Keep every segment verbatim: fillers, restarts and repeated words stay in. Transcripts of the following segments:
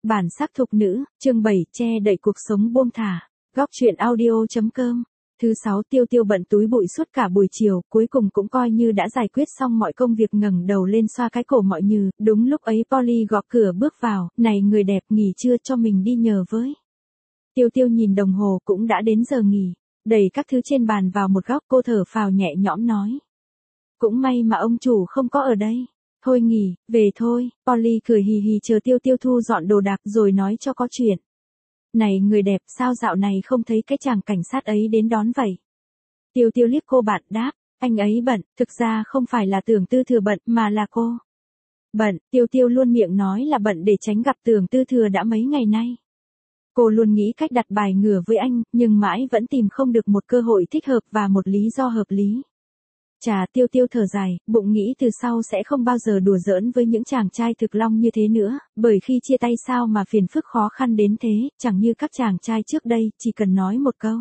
Bản sắc thục nữ, chương bảy, che đậy cuộc sống buông thả. Góc truyện audio.com. Thứ sáu, Tiêu Tiêu bận túi bụi suốt cả buổi chiều, cuối cùng cũng coi như đã giải quyết xong mọi công việc, ngẩng đầu lên xoa cái cổ mọi như. Đúng lúc ấy Polly gõ cửa bước vào, này người đẹp, nghỉ trưa cho mình đi nhờ với. Tiêu Tiêu nhìn đồng hồ, cũng đã đến giờ nghỉ, đẩy các thứ trên bàn vào một góc, cô thở phào nhẹ nhõm nói. Cũng may mà ông chủ không có ở đây. Thôi nghỉ, về thôi. Polly cười hì hì chờ Tiêu Tiêu thu dọn đồ đạc rồi nói cho có chuyện. Này người đẹp, sao dạo này không thấy cái chàng cảnh sát ấy đến đón vậy? Tiêu Tiêu liếc cô bạn đáp, anh ấy bận, thực ra không phải là Tưởng Tư Thừa bận mà là cô. Bận, Tiêu Tiêu luôn miệng nói là bận để tránh gặp Tưởng Tư Thừa đã mấy ngày nay. Cô luôn nghĩ cách đặt bài ngửa với anh, nhưng mãi vẫn tìm không được một cơ hội thích hợp và một lý do hợp lý. Chà, Tiêu Tiêu thở dài, bụng nghĩ từ sau sẽ không bao giờ đùa giỡn với những chàng trai thực long như thế nữa, bởi khi chia tay sao mà phiền phức khó khăn đến thế, chẳng như các chàng trai trước đây, chỉ cần nói một câu.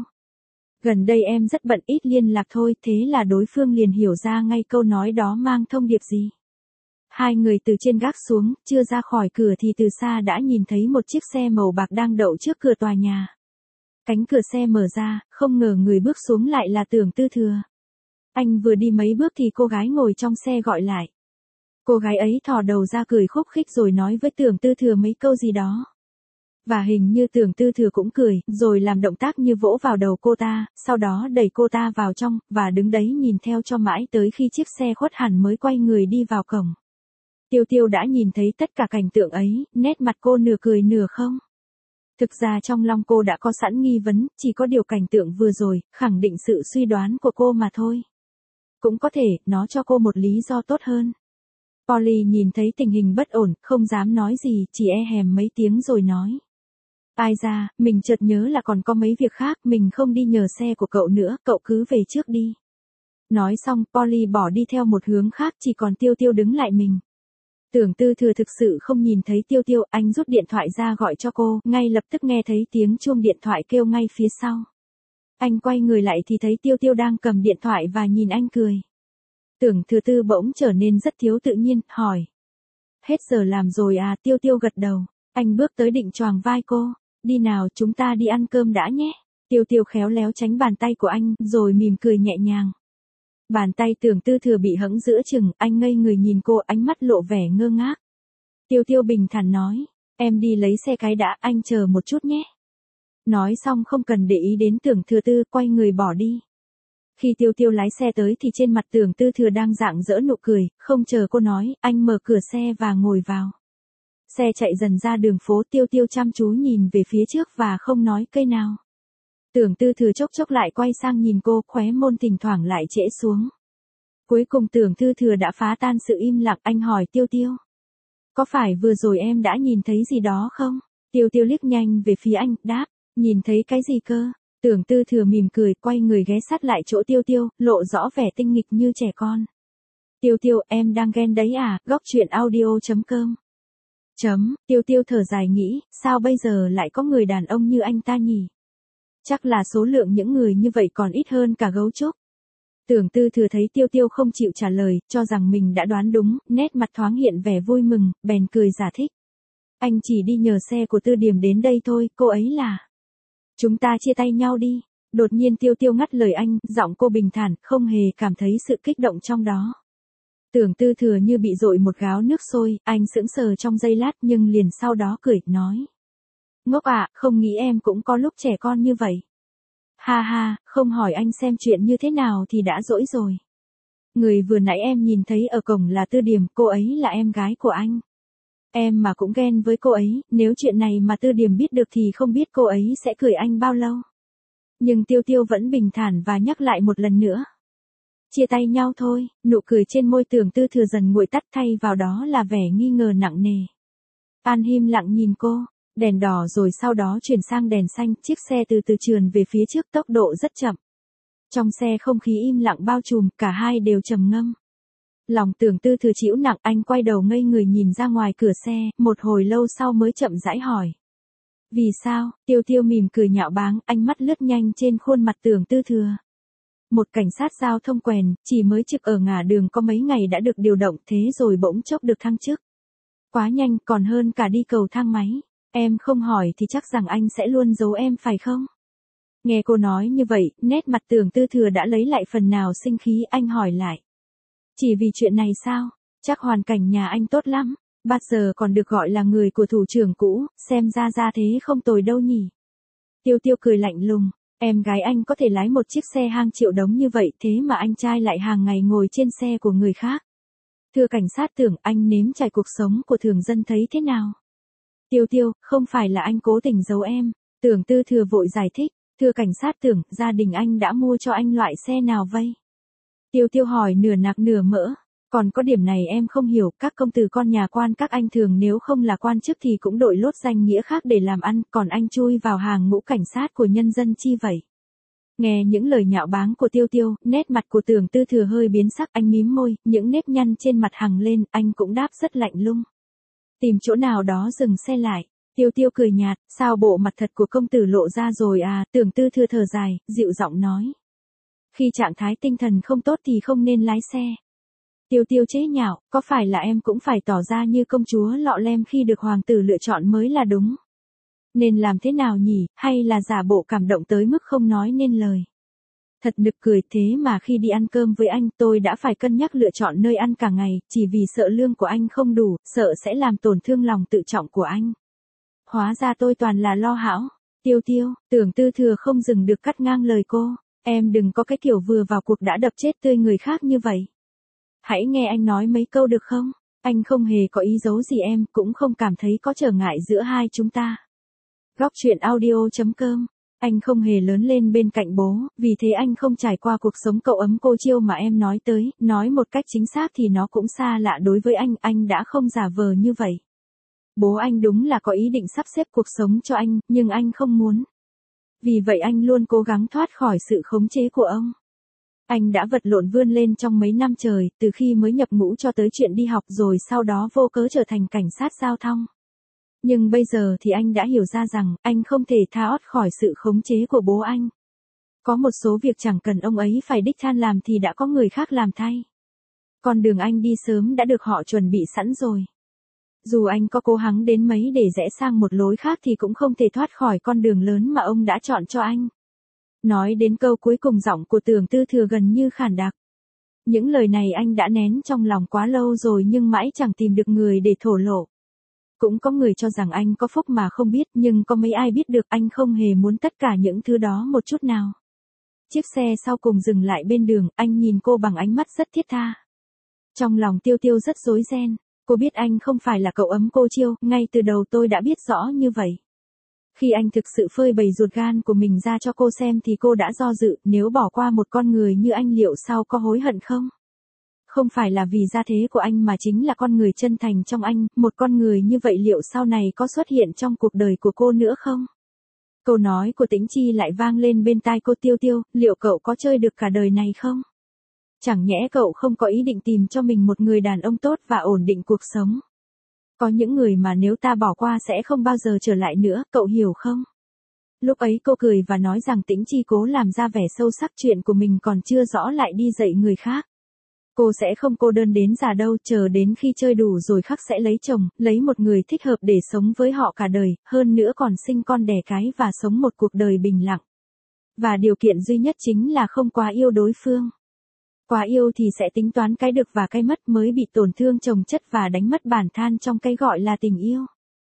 Gần đây em rất bận ít liên lạc thôi, thế là đối phương liền hiểu ra ngay câu nói đó mang thông điệp gì. Hai người từ trên gác xuống, chưa ra khỏi cửa thì từ xa đã nhìn thấy một chiếc xe màu bạc đang đậu trước cửa tòa nhà. Cánh cửa xe mở ra, không ngờ người bước xuống lại là Tưởng Tư Thừa. Anh vừa đi mấy bước thì cô gái ngồi trong xe gọi lại. Cô gái ấy thò đầu ra cười khúc khích rồi nói với Tưởng Tư Thừa mấy câu gì đó. Và hình như Tưởng Tư Thừa cũng cười, rồi làm động tác như vỗ vào đầu cô ta, sau đó đẩy cô ta vào trong, và đứng đấy nhìn theo cho mãi tới khi chiếc xe khuất hẳn mới quay người đi vào cổng. Tiêu Tiêu đã nhìn thấy tất cả cảnh tượng ấy, nét mặt cô nửa cười nửa không. Thực ra trong lòng cô đã có sẵn nghi vấn, chỉ có điều cảnh tượng vừa rồi, khẳng định sự suy đoán của cô mà thôi. Cũng có thể, nó cho cô một lý do tốt hơn. Polly nhìn thấy tình hình bất ổn, không dám nói gì, chỉ e hèm mấy tiếng rồi nói. Ai ra, mình chợt nhớ là còn có mấy việc khác, mình không đi nhờ xe của cậu nữa, cậu cứ về trước đi. Nói xong, Polly bỏ đi theo một hướng khác, chỉ còn Tiêu Tiêu đứng lại mình. Tưởng Tư Thừa thực sự không nhìn thấy Tiêu Tiêu, anh rút điện thoại ra gọi cho cô, ngay lập tức nghe thấy tiếng chuông điện thoại kêu ngay phía sau. Anh quay người lại thì thấy Tiêu Tiêu đang cầm điện thoại và nhìn anh cười. Tưởng Thừa Tư bỗng trở nên rất thiếu tự nhiên, hỏi. Hết giờ làm rồi à? Tiêu Tiêu gật đầu. Anh bước tới định choàng vai cô. Đi nào, chúng ta đi ăn cơm đã nhé. Tiêu Tiêu khéo léo tránh bàn tay của anh, rồi mỉm cười nhẹ nhàng. Bàn tay Tưởng Tư Thừa bị hẫng giữa chừng, anh ngây người nhìn cô, ánh mắt lộ vẻ ngơ ngác. Tiêu Tiêu bình thản nói. Em đi lấy xe cái đã, anh chờ một chút nhé. Nói xong không cần để ý đến Tưởng Thừa Tư, quay người bỏ đi. Khi Tiêu Tiêu lái xe tới thì trên mặt Tưởng Tư Thừa đang rạng rỡ nụ cười, không chờ cô nói, anh mở cửa xe và ngồi vào. Xe chạy dần ra đường phố, Tiêu Tiêu chăm chú nhìn về phía trước và không nói cây nào. Tưởng Tư Thừa chốc chốc lại quay sang nhìn cô, khóe môi thỉnh thoảng lại trễ xuống. Cuối cùng Tưởng Tư Thừa đã phá tan sự im lặng, anh hỏi Tiêu Tiêu. Có phải vừa rồi em đã nhìn thấy gì đó không? Tiêu Tiêu liếc nhanh về phía anh, đáp. Nhìn thấy cái gì cơ? Tưởng Tư Thừa mỉm cười, quay người ghé sát lại chỗ Tiêu Tiêu, lộ rõ vẻ tinh nghịch như trẻ con. Tiêu Tiêu, em đang ghen đấy à? Góc truyện audio.com. Chấm, Tiêu Tiêu thở dài nghĩ, sao bây giờ lại có người đàn ông như anh ta nhỉ? Chắc là số lượng những người như vậy còn ít hơn cả gấu trúc. Tưởng Tư Thừa thấy Tiêu Tiêu không chịu trả lời, cho rằng mình đã đoán đúng, nét mặt thoáng hiện vẻ vui mừng, bèn cười giải thích. Anh chỉ đi nhờ xe của Tư Điểm đến đây thôi, cô ấy là... Chúng ta chia tay nhau đi. Đột nhiên Tiêu Tiêu ngắt lời anh, giọng cô bình thản, không hề cảm thấy sự kích động trong đó. Tưởng Tư Thừa như bị dội một gáo nước sôi, anh sững sờ trong giây lát nhưng liền sau đó cười, nói. Ngốc ạ, không nghĩ em cũng có lúc trẻ con như vậy. Ha ha, không hỏi anh xem chuyện như thế nào thì đã dỗi rồi. Người vừa nãy em nhìn thấy ở cổng là Tư Điểm, cô ấy là em gái của anh. Em mà cũng ghen với cô ấy, nếu chuyện này mà Tư Điểm biết được thì không biết cô ấy sẽ cười anh bao lâu. Nhưng Tiêu Tiêu vẫn bình thản và nhắc lại một lần nữa. Chia tay nhau thôi, nụ cười trên môi Tưởng Tư Thừa dần nguội tắt, thay vào đó là vẻ nghi ngờ nặng nề. An im lặng nhìn cô, đèn đỏ rồi sau đó chuyển sang đèn xanh, chiếc xe từ từ trườn về phía trước tốc độ rất chậm. Trong xe không khí im lặng bao trùm, cả hai đều trầm ngâm. Lòng Tưởng Tư Thừa chịu nặng, anh quay đầu ngây người nhìn ra ngoài cửa xe, một hồi lâu sau mới chậm rãi hỏi. Vì sao? Tiêu Tiêu mỉm cười nhạo báng, ánh mắt lướt nhanh trên khuôn mặt Tưởng Tư Thừa. Một cảnh sát giao thông quèn, chỉ mới trực ở ngả đường có mấy ngày đã được điều động, thế rồi bỗng chốc được thăng chức. Quá nhanh, còn hơn cả đi cầu thang máy. Em không hỏi thì chắc rằng anh sẽ luôn giấu em phải không? Nghe cô nói như vậy, nét mặt Tưởng Tư Thừa đã lấy lại phần nào sinh khí, anh hỏi lại. Chỉ vì chuyện này sao? Chắc hoàn cảnh nhà anh tốt lắm. Bao giờ còn được gọi là người của thủ trưởng cũ, xem ra ra thế không tồi đâu nhỉ. Tiêu Tiêu cười lạnh lùng, em gái anh có thể lái một chiếc xe hang triệu đống như vậy thế mà anh trai lại hàng ngày ngồi trên xe của người khác. Thưa cảnh sát Tưởng, anh nếm trải cuộc sống của thường dân thấy thế nào? Tiêu Tiêu, không phải là anh cố tình giấu em. Tưởng Tư Thừa vội giải thích, thưa cảnh sát Tưởng, gia đình anh đã mua cho anh loại xe nào vây? Tiêu Tiêu hỏi nửa nạc nửa mỡ. Còn có điểm này em không hiểu, các công tử con nhà quan các anh thường nếu không là quan chức thì cũng đội lốt danh nghĩa khác để làm ăn, còn anh chui vào hàng ngũ cảnh sát của nhân dân chi vậy? Nghe những lời nhạo báng của Tiêu Tiêu, nét mặt của Tưởng Tư Thừa hơi biến sắc, anh mím môi, những nếp nhăn trên mặt hằng lên, anh cũng đáp rất lạnh lùng. Tìm chỗ nào đó dừng xe lại. Tiêu Tiêu cười nhạt, sao bộ mặt thật của công tử lộ ra rồi à? Tưởng Tư Thừa thở dài, dịu giọng nói. Khi trạng thái tinh thần không tốt thì không nên lái xe. Tiêu Tiêu chế nhạo, có phải là em cũng phải tỏ ra như công chúa lọ lem khi được hoàng tử lựa chọn mới là đúng? Nên làm thế nào nhỉ, hay là giả bộ cảm động tới mức không nói nên lời? Thật nực cười, thế mà khi đi ăn cơm với anh tôi đã phải cân nhắc lựa chọn nơi ăn cả ngày, chỉ vì sợ lương của anh không đủ, sợ sẽ làm tổn thương lòng tự trọng của anh. Hóa ra tôi toàn là lo hão. Tiêu Tiêu, Tưởng Tư Thừa không dừng được cắt ngang lời cô. Em đừng có cái kiểu vừa vào cuộc đã đập chết tươi người khác như vậy. Hãy nghe anh nói mấy câu được không? Anh không hề có ý giấu gì em, cũng không cảm thấy có trở ngại giữa hai chúng ta. Góc truyện audio chấm com. Anh không hề lớn lên bên cạnh bố, vì thế anh không trải qua cuộc sống cậu ấm cô chiêu mà em nói tới, nói một cách chính xác thì nó cũng xa lạ đối với anh, anh đã không giả vờ như vậy. Bố anh đúng là có ý định sắp xếp cuộc sống cho anh, nhưng anh không muốn. Vì vậy anh luôn cố gắng thoát khỏi sự khống chế của ông. Anh đã vật lộn vươn lên trong mấy năm trời, từ khi mới nhập ngũ cho tới chuyện đi học rồi sau đó vô cớ trở thành cảnh sát giao thông. Nhưng bây giờ thì anh đã hiểu ra rằng, anh không thể tha ót khỏi sự khống chế của bố anh. Có một số việc chẳng cần ông ấy phải đích thân làm thì đã có người khác làm thay. Con đường anh đi sớm đã được họ chuẩn bị sẵn rồi. Dù anh có cố gắng đến mấy để rẽ sang một lối khác thì cũng không thể thoát khỏi con đường lớn mà ông đã chọn cho anh. Nói đến câu cuối cùng giọng của Tưởng Tư Thừa gần như khàn đặc. Những lời này anh đã nén trong lòng quá lâu rồi nhưng mãi chẳng tìm được người để thổ lộ. Cũng có người cho rằng anh có phúc mà không biết, nhưng có mấy ai biết được anh không hề muốn tất cả những thứ đó một chút nào. Chiếc xe sau cùng dừng lại bên đường, anh nhìn cô bằng ánh mắt rất thiết tha. Trong lòng Tiêu Tiêu rất rối ren, cô biết anh không phải là cậu ấm cô chiêu, ngay từ đầu tôi đã biết rõ như vậy. Khi anh thực sự phơi bày ruột gan của mình ra cho cô xem thì cô đã do dự, nếu bỏ qua một con người như anh liệu sau có hối hận không? Không phải là vì gia thế của anh mà chính là con người chân thành trong anh, một con người như vậy liệu sau này có xuất hiện trong cuộc đời của cô nữa không? Câu nói của Tĩnh Chi lại vang lên bên tai cô. Tiêu Tiêu, liệu cậu có chơi được cả đời này không? Chẳng nhẽ cậu không có ý định tìm cho mình một người đàn ông tốt và ổn định cuộc sống? Có những người mà nếu ta bỏ qua sẽ không bao giờ trở lại nữa, cậu hiểu không? Lúc ấy cô cười và nói rằng Tĩnh Chi cố làm ra vẻ sâu sắc, chuyện của mình còn chưa rõ lại đi dạy người khác. Cô sẽ không cô đơn đến già đâu, chờ đến khi chơi đủ rồi khắc sẽ lấy chồng, lấy một người thích hợp để sống với họ cả đời, hơn nữa còn sinh con đẻ cái và sống một cuộc đời bình lặng. Và điều kiện duy nhất chính là không quá yêu đối phương. Quá yêu thì sẽ tính toán cái được và cái mất, mới bị tổn thương chồng chất và đánh mất bản thân trong cái gọi là tình yêu.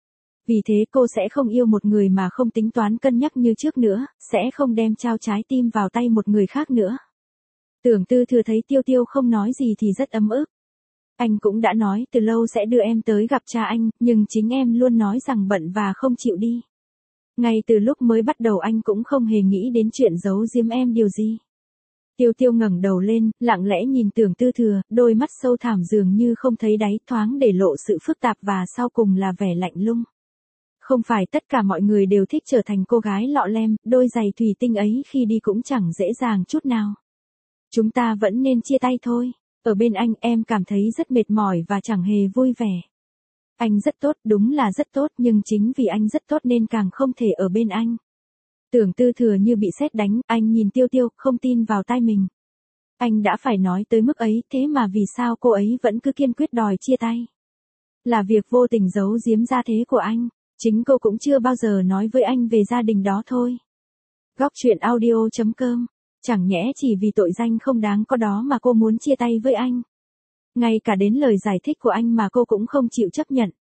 Vì thế cô sẽ không yêu một người mà không tính toán cân nhắc như trước nữa, sẽ không đem trao trái tim vào tay một người khác nữa. Tưởng Tư Thừa thấy Tiêu Tiêu không nói gì thì rất ấm ức. Anh cũng đã nói từ lâu sẽ đưa em tới gặp cha anh, nhưng chính em luôn nói rằng bận và không chịu đi. Ngay từ lúc mới bắt đầu anh cũng không hề nghĩ đến chuyện giấu giếm em điều gì. Tiêu Tiêu ngẩng đầu lên, lặng lẽ nhìn Tưởng Tư Thừa, đôi mắt sâu thẳm dường như không thấy đáy, thoáng để lộ sự phức tạp và sau cùng là vẻ lạnh lùng. Không phải tất cả mọi người đều thích trở thành cô gái lọ lem, đôi giày thủy tinh ấy khi đi cũng chẳng dễ dàng chút nào. Chúng ta vẫn nên chia tay thôi. Ở bên anh em cảm thấy rất mệt mỏi và chẳng hề vui vẻ. Anh rất tốt, đúng là rất tốt, nhưng chính vì anh rất tốt nên càng không thể ở bên anh. Tưởng Tư Thừa như bị sét đánh, anh nhìn Tiêu Tiêu, không tin vào tai mình. Anh đã phải nói tới mức ấy, thế mà vì sao cô ấy vẫn cứ kiên quyết đòi chia tay? Là việc vô tình giấu giếm gia thế của anh. Chính cô cũng chưa bao giờ nói với anh về gia đình đó thôi. Góc truyện audio chấm com. Chẳng nhẽ chỉ vì tội danh không đáng có đó mà cô muốn chia tay với anh. Ngay cả đến lời giải thích của anh mà cô cũng không chịu chấp nhận.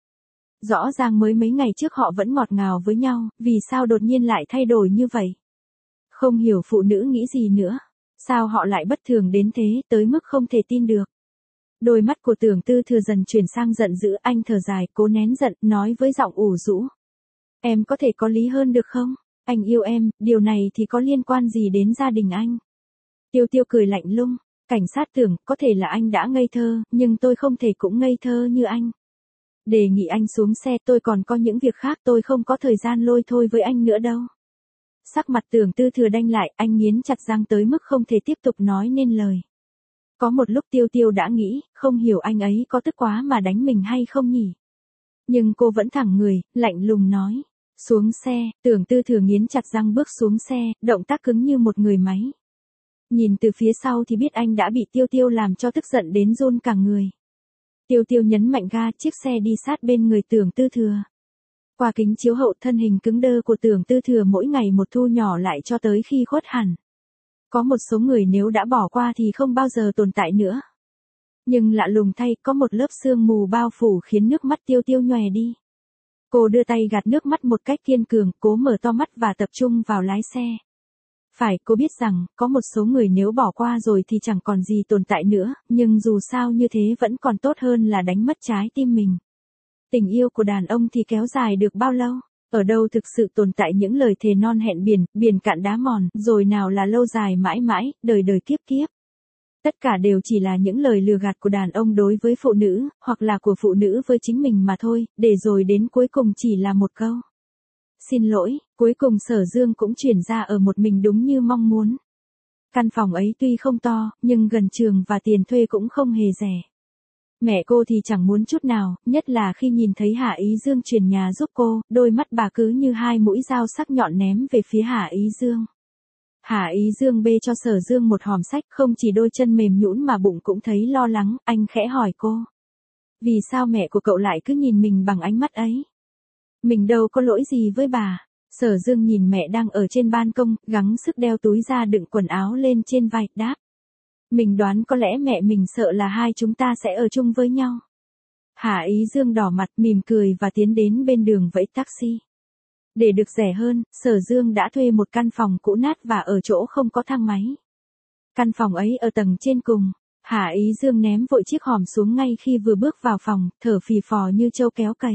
Rõ ràng mới mấy ngày trước họ vẫn ngọt ngào với nhau, vì sao đột nhiên lại thay đổi như vậy? Không hiểu phụ nữ nghĩ gì nữa. Sao họ lại bất thường đến thế, tới mức không thể tin được. Đôi mắt của Tưởng Tư Thừa dần chuyển sang giận dữ, anh thở dài, cố nén giận, nói với giọng ủ rũ. Em có thể có lý hơn được không? Anh yêu em, điều này thì có liên quan gì đến gia đình anh? Tiêu Tiêu cười lạnh lùng. Cảnh sát Tưởng, có thể là anh đã ngây thơ, nhưng tôi không thể cũng ngây thơ như anh. Đề nghị anh xuống xe, tôi còn có những việc khác, tôi không có thời gian lôi thôi với anh nữa đâu. Sắc mặt Tưởng Tư Thừa đanh lại, anh nghiến chặt răng tới mức không thể tiếp tục nói nên lời. Có một lúc Tiêu Tiêu đã nghĩ, không hiểu anh ấy có tức quá mà đánh mình hay không nhỉ? Nhưng cô vẫn thẳng người, lạnh lùng nói. Xuống xe, Tưởng Tư Thừa nghiến chặt răng bước xuống xe, động tác cứng như một người máy. Nhìn từ phía sau thì biết anh đã bị Tiêu Tiêu làm cho tức giận đến run cả người. Tiêu Tiêu nhấn mạnh ga, chiếc xe đi sát bên người Tưởng Tư Thừa. Qua kính chiếu hậu, thân hình cứng đơ của Tưởng Tư Thừa mỗi ngày một thu nhỏ lại cho tới khi khuất hẳn. Có một số người nếu đã bỏ qua thì không bao giờ tồn tại nữa. Nhưng lạ lùng thay, có một lớp sương mù bao phủ khiến nước mắt Tiêu Tiêu nhòe đi. Cô đưa tay gạt nước mắt một cách kiên cường, cố mở to mắt và tập trung vào lái xe. Phải, cô biết rằng, có một số người nếu bỏ qua rồi thì chẳng còn gì tồn tại nữa, nhưng dù sao như thế vẫn còn tốt hơn là đánh mất trái tim mình. Tình yêu của đàn ông thì kéo dài được bao lâu? Ở đâu thực sự tồn tại những lời thề non hẹn biển, biển cạn đá mòn, rồi nào là lâu dài mãi mãi, đời đời kiếp kiếp. Tất cả đều chỉ là những lời lừa gạt của đàn ông đối với phụ nữ, hoặc là của phụ nữ với chính mình mà thôi, để rồi đến cuối cùng chỉ là một câu. Xin lỗi, cuối cùng Sở Dương cũng chuyển ra ở một mình đúng như mong muốn. Căn phòng ấy tuy không to, nhưng gần trường và tiền thuê cũng không hề rẻ. Mẹ cô thì chẳng muốn chút nào, nhất là khi nhìn thấy Hạ Ý Dương chuyển nhà giúp cô, đôi mắt bà cứ như hai mũi dao sắc nhọn ném về phía Hạ Ý Dương. Hạ Ý Dương bê cho Sở Dương một hòm sách, không chỉ đôi chân mềm nhũn mà bụng cũng thấy lo lắng, anh khẽ hỏi cô. Vì sao mẹ của cậu lại cứ nhìn mình bằng ánh mắt ấy? Mình đâu có lỗi gì với bà. Sở Dương nhìn mẹ đang ở trên ban công, gắng sức đeo túi ra đựng quần áo lên trên vai, đáp. Mình đoán có lẽ mẹ mình sợ là hai chúng ta sẽ ở chung với nhau. Hạ Ý Dương đỏ mặt mỉm cười và tiến đến bên đường vẫy taxi. Để được rẻ hơn, Sở Dương đã thuê một căn phòng cũ nát và ở chỗ không có thang máy. Căn phòng ấy ở tầng trên cùng. Hạ Ý Dương ném vội chiếc hòm xuống ngay khi vừa bước vào phòng, thở phì phò như trâu kéo cày.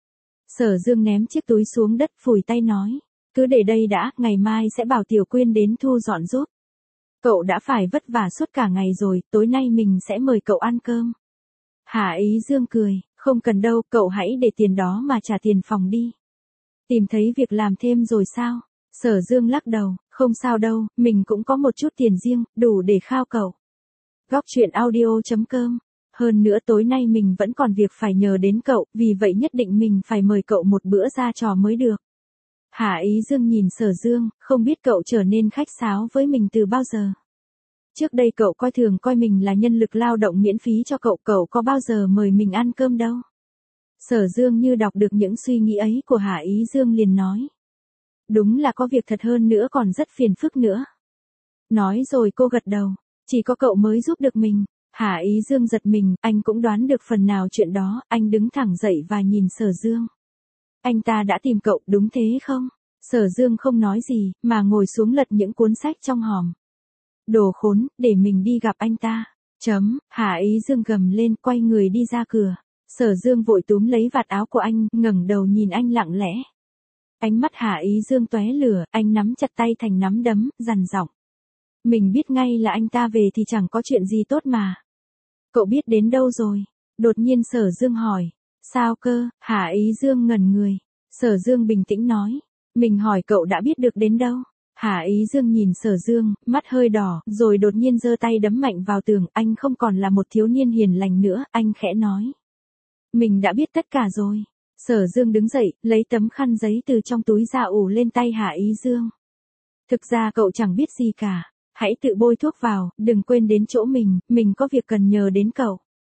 Sở Dương ném chiếc túi xuống đất, phủi tay nói. Cứ để đây đã, ngày mai sẽ bảo Tiểu Quyên đến thu dọn giúp. Cậu đã phải vất vả suốt cả ngày rồi, tối nay mình sẽ mời cậu ăn cơm. Hạ Ý Dương cười, không cần đâu, cậu hãy để tiền đó mà trả tiền phòng đi. Tìm thấy việc làm thêm rồi sao? Sở Dương lắc đầu, không sao đâu, mình cũng có một chút tiền riêng, đủ để khao cậu. Góc truyện audio chấm com. Hơn nữa tối nay mình vẫn còn việc phải nhờ đến cậu, vì vậy nhất định mình phải mời cậu một bữa ra trò mới được. Hạ Ý Dương nhìn Sở Dương, không biết cậu trở nên khách sáo với mình từ bao giờ. Trước đây cậu coi thường coi mình là nhân lực lao động miễn phí cho cậu, cậu có bao giờ mời mình ăn cơm đâu. Sở Dương như đọc được những suy nghĩ ấy của Hạ Ý Dương liền nói. Đúng là có việc thật, hơn nữa còn rất phiền phức nữa. Nói rồi cô gật đầu, chỉ có cậu mới giúp được mình. Hạ Ý Dương giật mình, anh cũng đoán được phần nào chuyện đó, anh đứng thẳng dậy và nhìn Sở Dương. Anh ta đã tìm cậu, đúng thế không? Sở Dương không nói gì, mà ngồi xuống lật những cuốn sách trong hòm. Đồ khốn, để mình đi gặp anh ta. Chấm, Hạ Ý Dương gầm lên, quay người đi ra cửa. Sở Dương vội túm lấy vạt áo của anh, ngẩng đầu nhìn anh lặng lẽ. Ánh mắt Hạ Ý Dương tóe lửa, anh nắm chặt tay thành nắm đấm, dằn giọng. Mình biết ngay là anh ta về thì chẳng có chuyện gì tốt mà. Cậu biết đến đâu rồi? Đột nhiên Sở Dương hỏi. Sao cơ? Hạ Ý Dương ngẩn người. Sở Dương bình tĩnh nói. Mình hỏi cậu đã biết được đến đâu? Hạ Ý Dương nhìn Sở Dương, mắt hơi đỏ, rồi đột nhiên giơ tay đấm mạnh vào tường. Anh không còn là một thiếu niên hiền lành nữa, anh khẽ nói. Mình đã biết tất cả rồi. Sở Dương đứng dậy, lấy tấm khăn giấy từ trong túi ra ủ lên tay Hạ Ý Dương. Thực ra cậu chẳng biết gì cả. Hãy tự bôi thuốc vào, đừng quên đến chỗ mình, mình có việc cần nhờ đến cậu.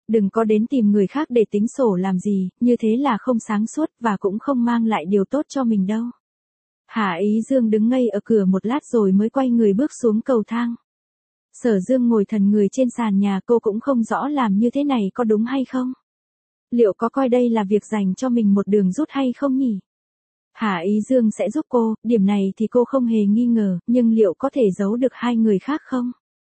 Đừng có đến tìm người khác để tính sổ làm gì, như thế là không sáng suốt và cũng không mang lại điều tốt cho mình đâu. Hà Ý Dương đứng ngây ở cửa một lát rồi mới quay người bước xuống cầu thang. Sở Dương ngồi thần người trên sàn nhà, cô cũng không rõ làm như thế này có đúng hay không. Liệu có coi đây là việc dành cho mình một đường rút hay không nhỉ? Hà Ý Dương sẽ giúp cô, điểm này thì cô không hề nghi ngờ, nhưng liệu có thể giấu được hai người khác không?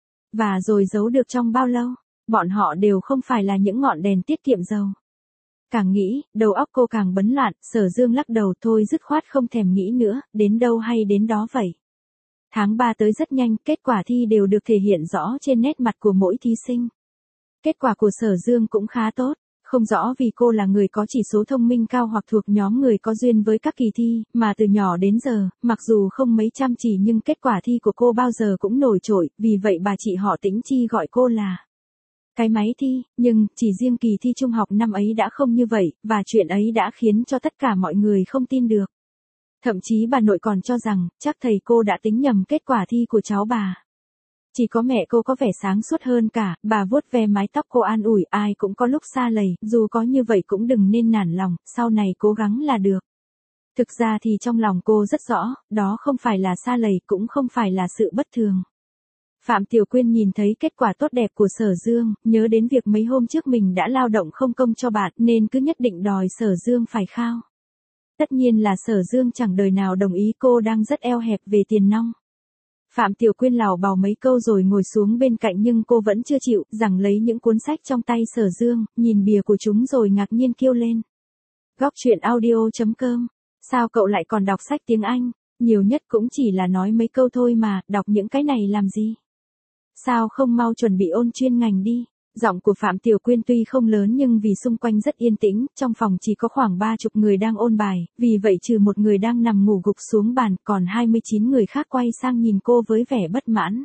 Và rồi giấu được trong bao lâu? Bọn họ đều không phải là những ngọn đèn tiết kiệm dầu. Càng nghĩ, đầu óc cô càng bấn loạn, Sở Dương lắc đầu thôi dứt khoát không thèm nghĩ nữa, đến đâu hay đến đó vậy. Tháng ba tới rất nhanh, kết quả thi đều được thể hiện rõ trên nét mặt của mỗi thí sinh. Kết quả của Sở Dương cũng khá tốt, không rõ vì cô là người có chỉ số thông minh cao hoặc thuộc nhóm người có duyên với các kỳ thi, mà từ nhỏ đến giờ, mặc dù không mấy chăm chỉ nhưng kết quả thi của cô bao giờ cũng nổi trội, vì vậy bà chị họ Tĩnh Chi gọi cô là cái máy thi, nhưng chỉ riêng kỳ thi trung học năm ấy đã không như vậy, và chuyện ấy đã khiến cho tất cả mọi người không tin được. Thậm chí bà nội còn cho rằng, chắc thầy cô đã tính nhầm kết quả thi của cháu bà. Chỉ có mẹ cô có vẻ sáng suốt hơn cả, bà vuốt ve mái tóc cô an ủi, ai cũng có lúc sa lầy, dù có như vậy cũng đừng nên nản lòng, sau này cố gắng là được. Thực ra thì trong lòng cô rất rõ, đó không phải là sa lầy, cũng không phải là sự bất thường. Phạm Tiểu Quyên nhìn thấy kết quả tốt đẹp của Sở Dương, nhớ đến việc mấy hôm trước mình đã lao động không công cho bạn, nên cứ nhất định đòi Sở Dương phải khao. Tất nhiên là Sở Dương chẳng đời nào đồng ý, cô đang rất eo hẹp về tiền nong. Phạm Tiểu Quyên lào bào mấy câu rồi ngồi xuống bên cạnh nhưng cô vẫn chưa chịu, rằng lấy những cuốn sách trong tay Sở Dương, nhìn bìa của chúng rồi ngạc nhiên kêu lên. Góc truyện audio chấm com, sao cậu lại còn đọc sách tiếng Anh, nhiều nhất cũng chỉ là nói mấy câu thôi mà, đọc những cái này làm gì? Sao không mau chuẩn bị ôn chuyên ngành đi? Giọng của Phạm Tiểu Quyên tuy không lớn nhưng vì xung quanh rất yên tĩnh, trong phòng chỉ có khoảng ba chục người đang ôn bài, vì vậy trừ một người đang nằm ngủ gục xuống bàn, còn hai mươi chín người khác quay sang nhìn cô với vẻ bất mãn.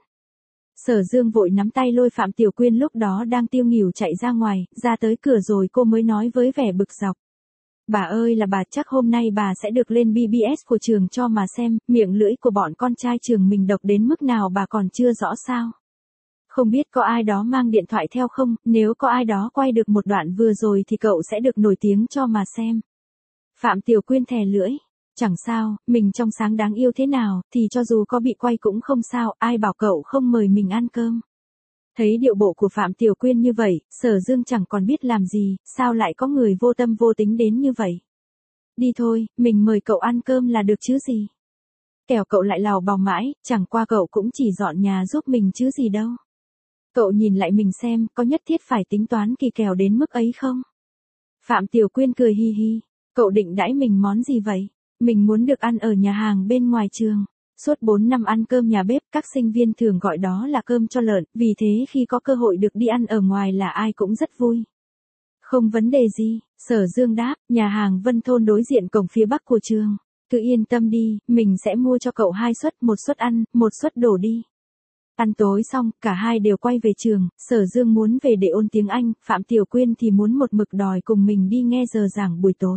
Sở Dương vội nắm tay lôi Phạm Tiểu Quyên lúc đó đang tiêu nghỉu chạy ra ngoài, ra tới cửa rồi cô mới nói với vẻ bực dọc. Bà ơi là bà, chắc hôm nay bà sẽ được lên bê bê ét của trường cho mà xem, miệng lưỡi của bọn con trai trường mình độc đến mức nào bà còn chưa rõ sao. Không biết có ai đó mang điện thoại theo không, nếu có ai đó quay được một đoạn vừa rồi thì cậu sẽ được nổi tiếng cho mà xem. Phạm Tiểu Quyên thè lưỡi. Chẳng sao, mình trong sáng đáng yêu thế nào, thì cho dù có bị quay cũng không sao, ai bảo cậu không mời mình ăn cơm. Thấy điệu bộ của Phạm Tiểu Quyên như vậy, Sở Dương chẳng còn biết làm gì, sao lại có người vô tâm vô tính đến như vậy. Đi thôi, mình mời cậu ăn cơm là được chứ gì. Kẻo cậu lại lào bào mãi, chẳng qua cậu cũng chỉ dọn nhà giúp mình chứ gì đâu. Cậu nhìn lại mình xem, có nhất thiết phải tính toán kỳ kèo đến mức ấy không? Phạm Tiểu Quyên cười hi hi, cậu định đãi mình món gì vậy? Mình muốn được ăn ở nhà hàng bên ngoài trường. Suốt bốn năm ăn cơm nhà bếp, các sinh viên thường gọi đó là cơm cho lợn, vì thế khi có cơ hội được đi ăn ở ngoài là ai cũng rất vui. Không vấn đề gì, Sở Dương đáp, nhà hàng Vân Thôn đối diện cổng phía bắc của trường. Cứ yên tâm đi, mình sẽ mua cho cậu hai suất, một suất ăn, một suất đổ đi. Ăn tối xong, cả hai đều quay về trường, Sở Dương muốn về để ôn tiếng Anh, Phạm Tiểu Quyên thì muốn một mực đòi cùng mình đi nghe giờ giảng buổi tối.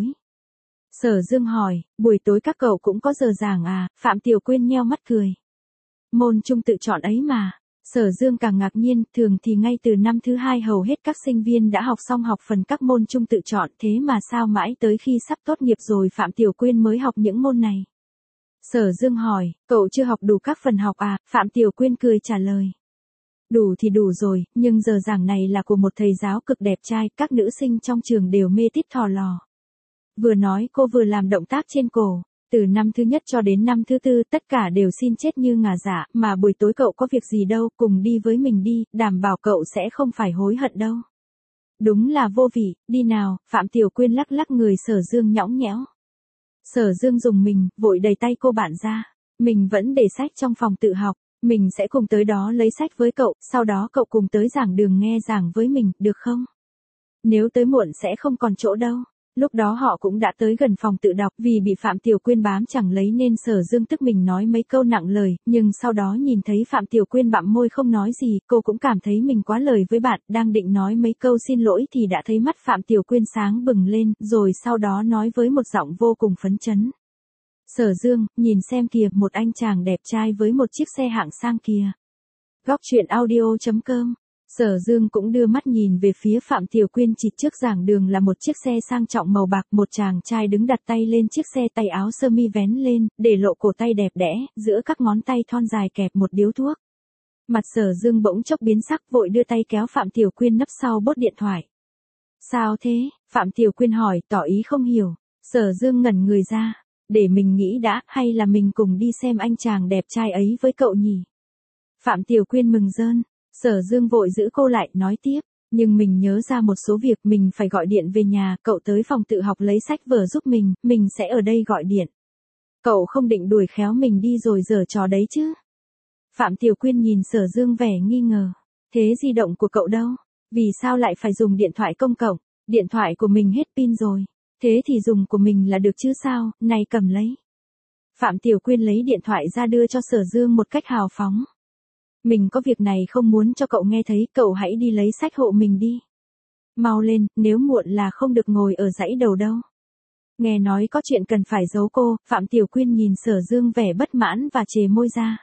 Sở Dương hỏi, buổi tối các cậu cũng có giờ giảng à, Phạm Tiểu Quyên nheo mắt cười. Môn chung tự chọn ấy mà. Sở Dương càng ngạc nhiên, thường thì ngay từ năm thứ hai hầu hết các sinh viên đã học xong học phần các môn chung tự chọn, thế mà sao mãi tới khi sắp tốt nghiệp rồi Phạm Tiểu Quyên mới học những môn này. Sở Dương hỏi, cậu chưa học đủ các phần học à, Phạm Tiểu Quyên cười trả lời. Đủ thì đủ rồi, nhưng giờ giảng này là của một thầy giáo cực đẹp trai, các nữ sinh trong trường đều mê tít thò lò. Vừa nói cô vừa làm động tác trên cổ. Từ năm thứ nhất cho đến năm thứ tư, tất cả đều xin chết như ngả dạ, mà buổi tối cậu có việc gì đâu, cùng đi với mình đi, đảm bảo cậu sẽ không phải hối hận đâu. Đúng là vô vị, đi nào, Phạm Tiểu Quyên lắc lắc người Sở Dương nhõng nhẽo. Sở Dương dùng mình, vội đẩy tay cô bạn ra. Mình vẫn để sách trong phòng tự học, mình sẽ cùng tới đó lấy sách với cậu, sau đó cậu cùng tới giảng đường nghe giảng với mình, được không? Nếu tới muộn sẽ không còn chỗ đâu. Lúc đó họ cũng đã tới gần phòng tự đọc, vì bị Phạm Tiểu Quyên bám chẳng lấy nên Sở Dương tức mình nói mấy câu nặng lời, nhưng sau đó nhìn thấy Phạm Tiểu Quyên bặm môi không nói gì, cô cũng cảm thấy mình quá lời với bạn, đang định nói mấy câu xin lỗi thì đã thấy mắt Phạm Tiểu Quyên sáng bừng lên, rồi sau đó nói với một giọng vô cùng phấn chấn. Sở Dương, nhìn xem kìa, một anh chàng đẹp trai với một chiếc xe hạng sang kìa. Góc truyện audio chấm com Sở Dương cũng đưa mắt nhìn về phía Phạm Tiểu Quyên, chịt trước giảng đường là một chiếc xe sang trọng màu bạc, một chàng trai đứng đặt tay lên chiếc xe, tay áo sơ mi vén lên, để lộ cổ tay đẹp đẽ, giữa các ngón tay thon dài kẹp một điếu thuốc. Mặt Sở Dương bỗng chốc biến sắc, vội đưa tay kéo Phạm Tiểu Quyên nấp sau bốt điện thoại. Sao thế? Phạm Tiểu Quyên hỏi, tỏ ý không hiểu. Sở Dương ngẩn người ra. Để mình nghĩ đã, hay là mình cùng đi xem anh chàng đẹp trai ấy với cậu nhỉ? Phạm Tiểu Quyên mừng rơn. Sở Dương vội giữ cô lại, nói tiếp. Nhưng mình nhớ ra một số việc, mình phải gọi điện về nhà, cậu tới phòng tự học lấy sách vở giúp mình, mình sẽ ở đây gọi điện. Cậu không định đuổi khéo mình đi rồi giở trò đấy chứ? Phạm Tiểu Quyên nhìn Sở Dương vẻ nghi ngờ. Thế di động của cậu đâu? Vì sao lại phải dùng điện thoại công cộng? Điện thoại của mình hết pin rồi. Thế thì dùng của mình là được chứ sao, này cầm lấy. Phạm Tiểu Quyên lấy điện thoại ra đưa cho Sở Dương một cách hào phóng. Mình có việc này không muốn cho cậu nghe thấy, cậu hãy đi lấy sách hộ mình đi. Mau lên, nếu muộn là không được ngồi ở dãy đầu đâu. Nghe nói có chuyện cần phải giấu cô, Phạm Tiểu Quyên nhìn Sở Dương vẻ bất mãn và chề môi ra.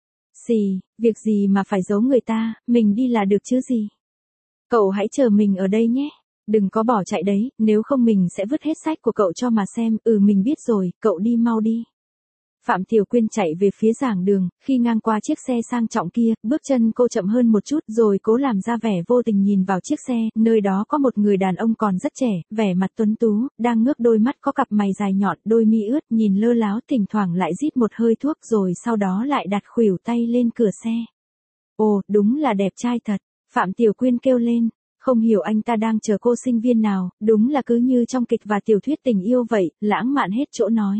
Xì, việc gì mà phải giấu người ta, mình đi là được chứ gì. Cậu hãy chờ mình ở đây nhé. Đừng có bỏ chạy đấy, nếu không mình sẽ vứt hết sách của cậu cho mà xem. Ừ, mình biết rồi, cậu đi mau đi. Phạm Tiểu Quyên chạy về phía giảng đường, khi ngang qua chiếc xe sang trọng kia, bước chân cô chậm hơn một chút rồi cố làm ra vẻ vô tình nhìn vào chiếc xe, nơi đó có một người đàn ông còn rất trẻ, vẻ mặt tuấn tú, đang ngước đôi mắt có cặp mày dài nhọn, đôi mi ướt, nhìn lơ láo, thỉnh thoảng lại rít một hơi thuốc rồi sau đó lại đặt khuỷu tay lên cửa xe. Ồ, đúng là đẹp trai thật, Phạm Tiểu Quyên kêu lên. Không hiểu anh ta đang chờ cô sinh viên nào, đúng là cứ như trong kịch và tiểu thuyết tình yêu vậy, lãng mạn hết chỗ nói.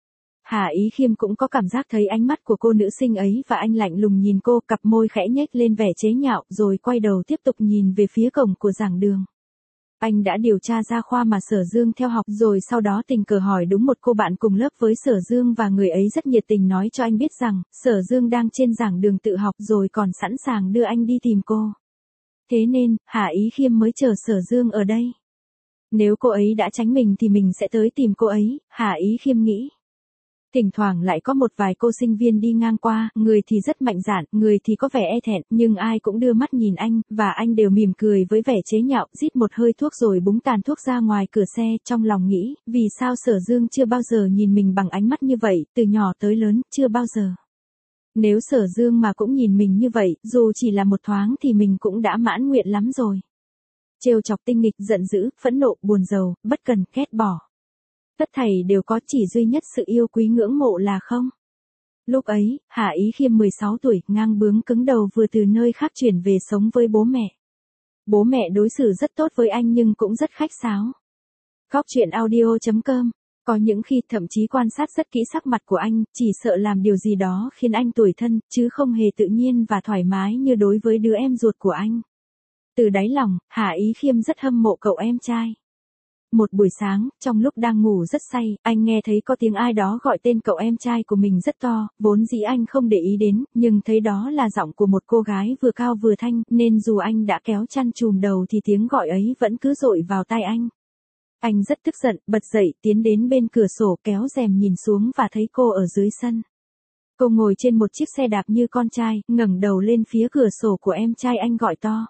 Hà Ý Khiêm cũng có cảm giác thấy ánh mắt của cô nữ sinh ấy và anh lạnh lùng nhìn cô, cặp môi khẽ nhếch lên vẻ chế nhạo rồi quay đầu tiếp tục nhìn về phía cổng của giảng đường. Anh đã điều tra ra khoa mà Sở Dương theo học rồi sau đó tình cờ hỏi đúng một cô bạn cùng lớp với Sở Dương và người ấy rất nhiệt tình nói cho anh biết rằng Sở Dương đang trên giảng đường tự học rồi còn sẵn sàng đưa anh đi tìm cô. Thế nên, Hà Ý Khiêm mới chờ Sở Dương ở đây. Nếu cô ấy đã tránh mình thì mình sẽ tới tìm cô ấy, Hà Ý Khiêm nghĩ. Thỉnh thoảng lại có một vài cô sinh viên đi ngang qua, người thì rất mạnh dạn, người thì có vẻ e thẹn, nhưng ai cũng đưa mắt nhìn anh, và anh đều mỉm cười với vẻ chế nhạo, rít một hơi thuốc rồi búng tàn thuốc ra ngoài cửa xe, trong lòng nghĩ, vì sao Sở Dương chưa bao giờ nhìn mình bằng ánh mắt như vậy, từ nhỏ tới lớn, chưa bao giờ. Nếu Sở Dương mà cũng nhìn mình như vậy, dù chỉ là một thoáng thì mình cũng đã mãn nguyện lắm rồi. Trêu chọc, tinh nghịch, giận dữ, phẫn nộ, buồn rầu, bất cần, ghét bỏ. Tất thảy đều có, chỉ duy nhất sự yêu quý ngưỡng mộ là không. Lúc ấy, Hà Ý Khiêm mười sáu tuổi, ngang bướng cứng đầu vừa từ nơi khác chuyển về sống với bố mẹ. Bố mẹ đối xử rất tốt với anh nhưng cũng rất khách sáo. Góc truyện audio chấm com. Có những khi thậm chí quan sát rất kỹ sắc mặt của anh, chỉ sợ làm điều gì đó khiến anh tủi thân, chứ không hề tự nhiên và thoải mái như đối với đứa em ruột của anh. Từ đáy lòng, Hà Ý Khiêm rất hâm mộ cậu em trai. Một buổi sáng, trong lúc đang ngủ rất say, anh nghe thấy có tiếng ai đó gọi tên cậu em trai của mình rất to, vốn dĩ anh không để ý đến, nhưng thấy đó là giọng của một cô gái vừa cao vừa thanh, nên dù anh đã kéo chăn trùm đầu thì tiếng gọi ấy vẫn cứ dội vào tai anh. Anh rất tức giận, bật dậy, tiến đến bên cửa sổ, kéo rèm nhìn xuống và thấy cô ở dưới sân. Cô ngồi trên một chiếc xe đạp như con trai, ngẩng đầu lên phía cửa sổ của em trai anh gọi to.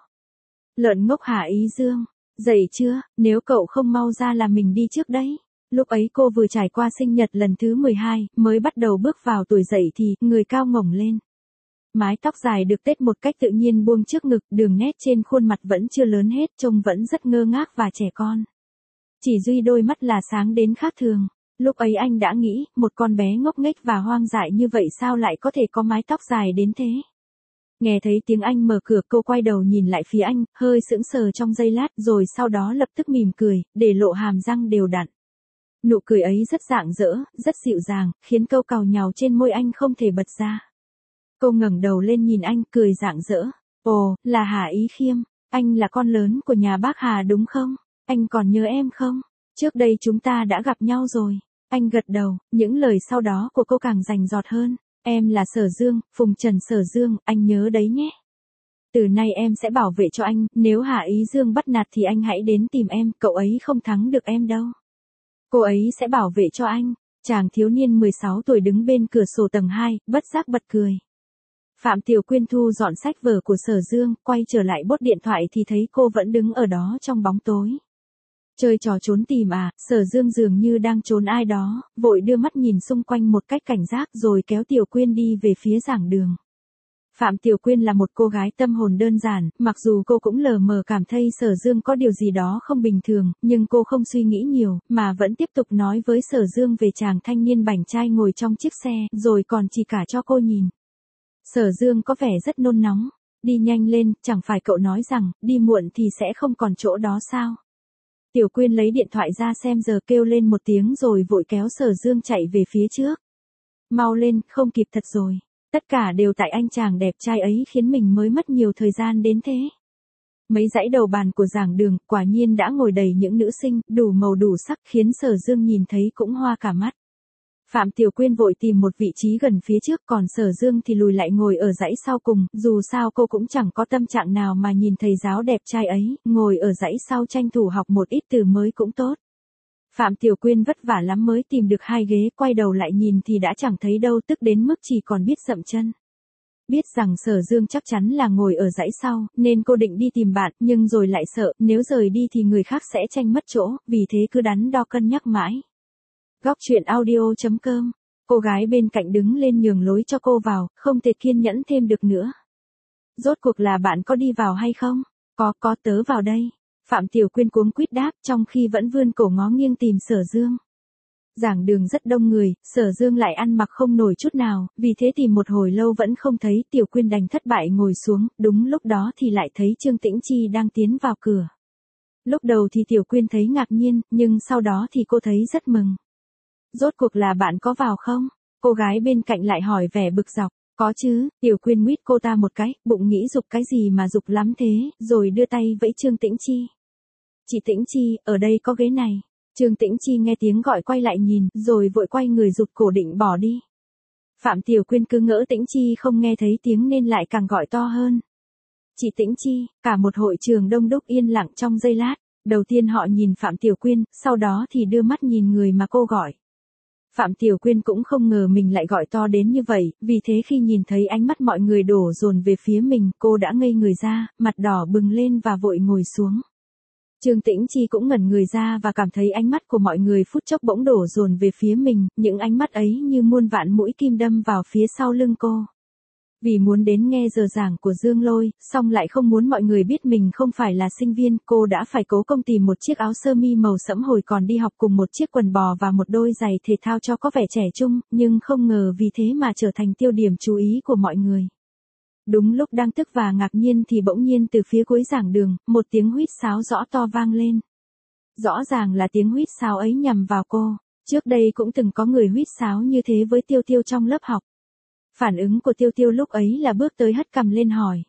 Lợn ngốc Hà Ý Dương, dậy chưa, nếu cậu không mau ra là mình đi trước đấy. Lúc ấy cô vừa trải qua sinh nhật lần thứ mười hai, mới bắt đầu bước vào tuổi dậy thì, người cao ngổng lên. Mái tóc dài được tết một cách tự nhiên buông trước ngực, đường nét trên khuôn mặt vẫn chưa lớn hết, trông vẫn rất ngơ ngác và trẻ con. Chỉ duy đôi mắt là sáng đến khác thường. Lúc ấy anh đã nghĩ, một con bé ngốc nghếch và hoang dại như vậy sao lại có thể có mái tóc dài đến thế. Nghe thấy tiếng anh mở cửa, cô quay đầu nhìn lại phía anh, hơi sững sờ trong giây lát rồi sau đó lập tức mỉm cười, để lộ hàm răng đều đặn. Nụ cười ấy rất rạng rỡ, rất dịu dàng, khiến câu cào nhàu trên môi anh không thể bật ra. Cô ngẩng đầu lên nhìn anh, cười rạng rỡ. Ồ, là Hà Ý Khiêm, anh là con lớn của nhà bác Hà đúng không? Anh còn nhớ em không? Trước đây chúng ta đã gặp nhau rồi. Anh gật đầu, những lời sau đó của cô càng rành rọt hơn. Em là Sở Dương, Phùng Trần Sở Dương, anh nhớ đấy nhé. Từ nay em sẽ bảo vệ cho anh, nếu Hà Ý Dương bắt nạt thì anh hãy đến tìm em, cậu ấy không thắng được em đâu. Cô ấy sẽ bảo vệ cho anh. Chàng thiếu niên mười sáu tuổi đứng bên cửa sổ tầng hai, bất giác bật cười. Phạm Tiểu Quyên thu dọn sách vở của Sở Dương, quay trở lại bốt điện thoại thì thấy cô vẫn đứng ở đó trong bóng tối. Chơi trò trốn tìm à, Sở Dương dường như đang trốn ai đó, vội đưa mắt nhìn xung quanh một cách cảnh giác rồi kéo Tiểu Quyên đi về phía giảng đường. Phạm Tiểu Quyên là một cô gái tâm hồn đơn giản, mặc dù cô cũng lờ mờ cảm thấy Sở Dương có điều gì đó không bình thường, nhưng cô không suy nghĩ nhiều, mà vẫn tiếp tục nói với Sở Dương về chàng thanh niên bảnh trai ngồi trong chiếc xe, rồi còn chỉ cả cho cô nhìn. Sở Dương có vẻ rất nôn nóng, đi nhanh lên, chẳng phải cậu nói rằng, đi muộn thì sẽ không còn chỗ đó sao? Tiểu Quyên lấy điện thoại ra xem giờ, kêu lên một tiếng rồi vội kéo Sở Dương chạy về phía trước. Mau lên, không kịp thật rồi. Tất cả đều tại anh chàng đẹp trai ấy khiến mình mới mất nhiều thời gian đến thế. Mấy dãy đầu bàn của giảng đường, quả nhiên đã ngồi đầy những nữ sinh, đủ màu đủ sắc, khiến Sở Dương nhìn thấy cũng hoa cả mắt. Phạm Tiểu Quyên vội tìm một vị trí gần phía trước, còn Sở Dương thì lùi lại ngồi ở dãy sau cùng, dù sao cô cũng chẳng có tâm trạng nào mà nhìn thầy giáo đẹp trai ấy, ngồi ở dãy sau tranh thủ học một ít từ mới cũng tốt. Phạm Tiểu Quyên vất vả lắm mới tìm được hai ghế, quay đầu lại nhìn thì đã chẳng thấy đâu, tức đến mức chỉ còn biết dậm chân. Biết rằng Sở Dương chắc chắn là ngồi ở dãy sau, nên cô định đi tìm bạn, nhưng rồi lại sợ, nếu rời đi thì người khác sẽ tranh mất chỗ, vì thế cứ đắn đo cân nhắc mãi. Góc truyện audio chấm com. Cô gái bên cạnh đứng lên nhường lối cho cô vào, không thể kiên nhẫn thêm được nữa. Rốt cuộc là bạn có đi vào hay không? Có, có, tớ vào đây. Phạm Tiểu Quyên cuống quýt đáp, trong khi vẫn vươn cổ ngó nghiêng tìm Sở Dương. Giảng đường rất đông người, Sở Dương lại ăn mặc không nổi chút nào, vì thế tìm một hồi lâu vẫn không thấy, Tiểu Quyên đành thất bại ngồi xuống, đúng lúc đó thì lại thấy Trương Tĩnh Chi đang tiến vào cửa. Lúc đầu thì Tiểu Quyên thấy ngạc nhiên, nhưng sau đó thì cô thấy rất mừng. Rốt cuộc là bạn có vào không? Cô gái bên cạnh lại hỏi vẻ bực dọc. Có chứ, Tiểu Quyên nguyết cô ta một cái, bụng nghĩ dục cái gì mà dục lắm thế, rồi đưa tay vẫy Trương Tĩnh Chi. Chị Tĩnh Chi, ở đây có ghế này. Trương Tĩnh Chi nghe tiếng gọi quay lại nhìn, rồi vội quay người rụt cổ định bỏ đi. Phạm Tiểu Quyên cứ ngỡ Tĩnh Chi không nghe thấy tiếng nên lại càng gọi to hơn. Chị Tĩnh Chi, cả một hội trường đông đúc yên lặng trong giây lát. Đầu tiên họ nhìn Phạm Tiểu Quyên, sau đó thì đưa mắt nhìn người mà cô gọi. Phạm Tiểu Quyên cũng không ngờ mình lại gọi to đến như vậy, vì thế khi nhìn thấy ánh mắt mọi người đổ dồn về phía mình, cô đã ngây người ra, mặt đỏ bừng lên và vội ngồi xuống. Trương Tĩnh Chi cũng ngẩn người ra và cảm thấy ánh mắt của mọi người phút chốc bỗng đổ dồn về phía mình, những ánh mắt ấy như muôn vạn mũi kim đâm vào phía sau lưng cô. Vì muốn đến nghe giờ giảng của Dương Lôi, song lại không muốn mọi người biết mình không phải là sinh viên, cô đã phải cố công tìm một chiếc áo sơ mi màu sẫm hồi còn đi học cùng một chiếc quần bò và một đôi giày thể thao cho có vẻ trẻ trung, nhưng không ngờ vì thế mà trở thành tiêu điểm chú ý của mọi người. Đúng lúc đang tức và ngạc nhiên thì bỗng nhiên từ phía cuối giảng đường, một tiếng huýt sáo rõ to vang lên. Rõ ràng là tiếng huýt sáo ấy nhằm vào cô, trước đây cũng từng có người huýt sáo như thế với Tiêu Tiêu trong lớp học. Phản ứng của Tiêu Tiêu lúc ấy là bước tới hất cằm lên hỏi.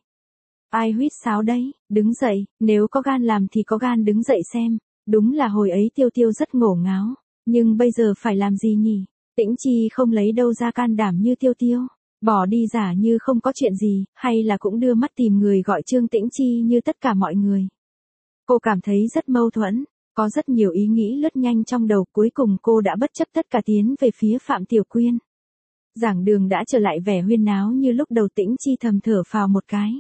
Ai huýt sáo đấy, đứng dậy, nếu có gan làm thì có gan đứng dậy xem. Đúng là hồi ấy Tiêu Tiêu rất ngổ ngáo, nhưng bây giờ phải làm gì nhỉ? Tĩnh Chi không lấy đâu ra can đảm như Tiêu Tiêu, bỏ đi giả như không có chuyện gì, hay là cũng đưa mắt tìm người gọi Trương Tĩnh Chi như tất cả mọi người. Cô cảm thấy rất mâu thuẫn, có rất nhiều ý nghĩ lướt nhanh trong đầu, cuối cùng cô đã bất chấp tất cả tiến về phía Phạm Tiểu Quyên. Giảng đường đã trở lại vẻ huyên náo như lúc đầu, Tĩnh Chi thầm thở phào một cái.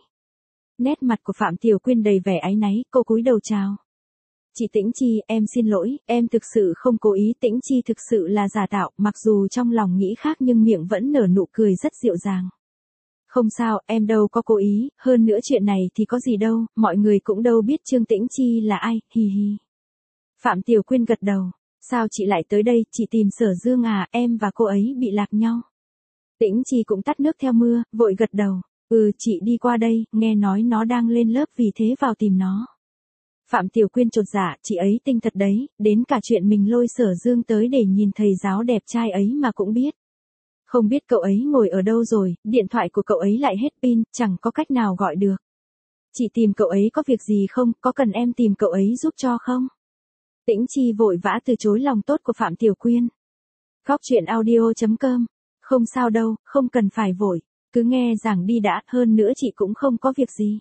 Nét mặt của Phạm Tiểu Quyên đầy vẻ áy náy, cô cúi đầu chào. Chị Tĩnh Chi, em xin lỗi, em thực sự không cố ý. Tĩnh Chi thực sự là giả tạo, mặc dù trong lòng nghĩ khác nhưng miệng vẫn nở nụ cười rất dịu dàng. Không sao, em đâu có cố ý, hơn nữa chuyện này thì có gì đâu, mọi người cũng đâu biết Trương Tĩnh Chi là ai, hi hi. Phạm Tiểu Quyên gật đầu, sao chị lại tới đây, chị tìm Sở Dương à, em và cô ấy bị lạc nhau. Tĩnh Chi cũng tắt nước theo mưa, vội gật đầu, ừ chị đi qua đây, nghe nói nó đang lên lớp vì thế vào tìm nó. Phạm Tiểu Quyên chột dạ, chị ấy tinh thật đấy, đến cả chuyện mình lôi Sở Dương tới để nhìn thầy giáo đẹp trai ấy mà cũng biết. Không biết cậu ấy ngồi ở đâu rồi, điện thoại của cậu ấy lại hết pin, chẳng có cách nào gọi được. Chị tìm cậu ấy có việc gì không, có cần em tìm cậu ấy giúp cho không? Tĩnh Chi vội vã từ chối lòng tốt của Phạm Tiểu Quyên. Góc truyện audio chấm com. Không sao đâu, không cần phải vội, cứ nghe giảng đi đã, hơn nữa chị cũng không có việc gì.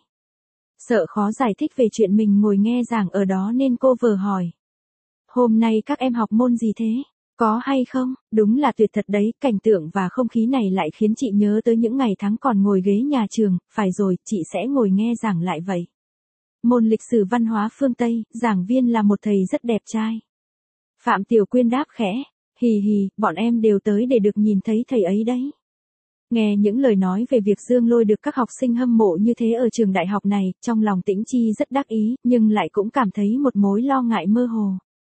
Sợ khó giải thích về chuyện mình ngồi nghe giảng ở đó nên cô vừa hỏi. Hôm nay các em học môn gì thế? Có hay không, đúng là tuyệt thật đấy, cảnh tượng và không khí này lại khiến chị nhớ tới những ngày tháng còn ngồi ghế nhà trường, phải rồi, chị sẽ ngồi nghe giảng lại vậy. Môn lịch sử văn hóa phương Tây, giảng viên là một thầy rất đẹp trai. Phạm Tiểu Quyên đáp khẽ, hì hì, bọn em đều tới để được nhìn thấy thầy ấy đấy. Nghe những lời nói về việc Dương Lôi được các học sinh hâm mộ như thế ở trường đại học này, trong lòng Tĩnh Chi rất đắc ý, nhưng lại cũng cảm thấy một mối lo ngại mơ hồ.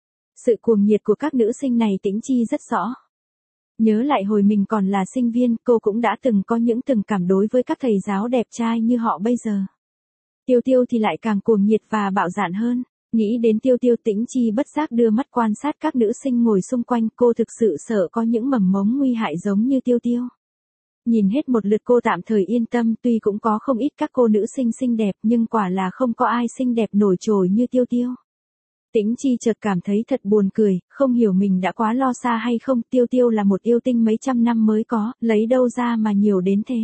Sự cuồng nhiệt của các nữ sinh này Tĩnh Chi rất rõ. Nhớ lại hồi mình còn là sinh viên, cô cũng đã từng có những từng cảm đối với các thầy giáo đẹp trai như họ bây giờ. Tiêu Tiêu thì lại càng cuồng nhiệt và bạo dạn hơn. Nghĩ đến Tiêu Tiêu Tĩnh Chi bất giác đưa mắt quan sát các nữ sinh ngồi xung quanh, cô thực sự sợ có những mầm mống nguy hại giống như Tiêu Tiêu. Nhìn hết một lượt cô tạm thời yên tâm, tuy cũng có không ít các cô nữ sinh xinh đẹp nhưng quả là không có ai xinh đẹp nổi trội như Tiêu Tiêu. Tĩnh Chi chợt cảm thấy thật buồn cười, không hiểu mình đã quá lo xa hay không, Tiêu Tiêu là một yêu tinh mấy trăm năm mới có, lấy đâu ra mà nhiều đến thế.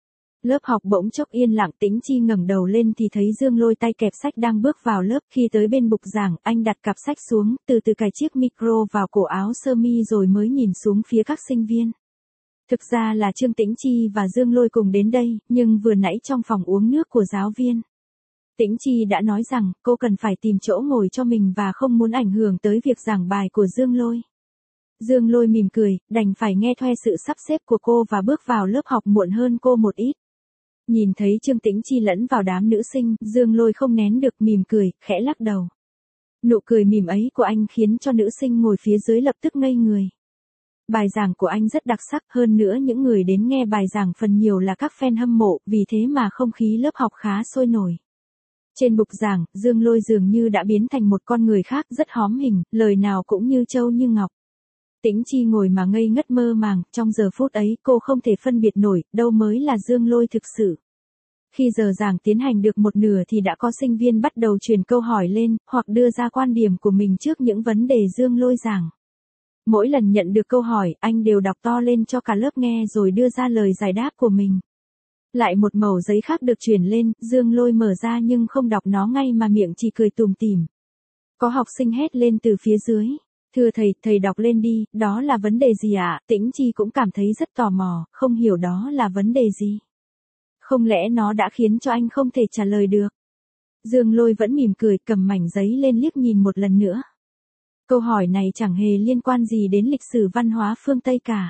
Lớp học bỗng chốc yên lặng, Tĩnh Chi ngẩng đầu lên thì thấy Dương Lôi tay kẹp sách đang bước vào lớp, khi tới bên bục giảng, anh đặt cặp sách xuống, từ từ cài chiếc micro vào cổ áo sơ mi rồi mới nhìn xuống phía các sinh viên. Thực ra là Trương Tĩnh Chi và Dương Lôi cùng đến đây, nhưng vừa nãy trong phòng uống nước của giáo viên, Tĩnh Chi đã nói rằng cô cần phải tìm chỗ ngồi cho mình và không muốn ảnh hưởng tới việc giảng bài của Dương Lôi. Dương Lôi mỉm cười, đành phải nghe theo sự sắp xếp của cô và bước vào lớp học muộn hơn cô một ít. Nhìn thấy Trương Tĩnh Chi lẫn vào đám nữ sinh, Dương Lôi không nén được mỉm cười, khẽ lắc đầu. Nụ cười mỉm ấy của anh khiến cho nữ sinh ngồi phía dưới lập tức ngây người. Bài giảng của anh rất đặc sắc, hơn nữa những người đến nghe bài giảng phần nhiều là các fan hâm mộ, vì thế mà không khí lớp học khá sôi nổi. Trên bục giảng, Dương Lôi dường như đã biến thành một con người khác, rất hóm hình, lời nào cũng như trâu như ngọc. Tĩnh Chi ngồi mà ngây ngất mơ màng, trong giờ phút ấy cô không thể phân biệt nổi, đâu mới là Dương Lôi thực sự. Khi giờ giảng tiến hành được một nửa thì đã có sinh viên bắt đầu truyền câu hỏi lên, hoặc đưa ra quan điểm của mình trước những vấn đề Dương Lôi giảng. Mỗi lần nhận được câu hỏi, anh đều đọc to lên cho cả lớp nghe rồi đưa ra lời giải đáp của mình. Lại một mẩu giấy khác được chuyển lên, Dương Lôi mở ra nhưng không đọc nó ngay mà miệng chỉ cười tủm tỉm. Có học sinh hét lên từ phía dưới. Thưa thầy, thầy đọc lên đi, đó là vấn đề gì ạ? À? Tĩnh Chi cũng cảm thấy rất tò mò, không hiểu đó là vấn đề gì. Không lẽ nó đã khiến cho anh không thể trả lời được? Dương Lôi vẫn mỉm cười, cầm mảnh giấy lên liếc nhìn một lần nữa. Câu hỏi này chẳng hề liên quan gì đến lịch sử văn hóa phương Tây cả.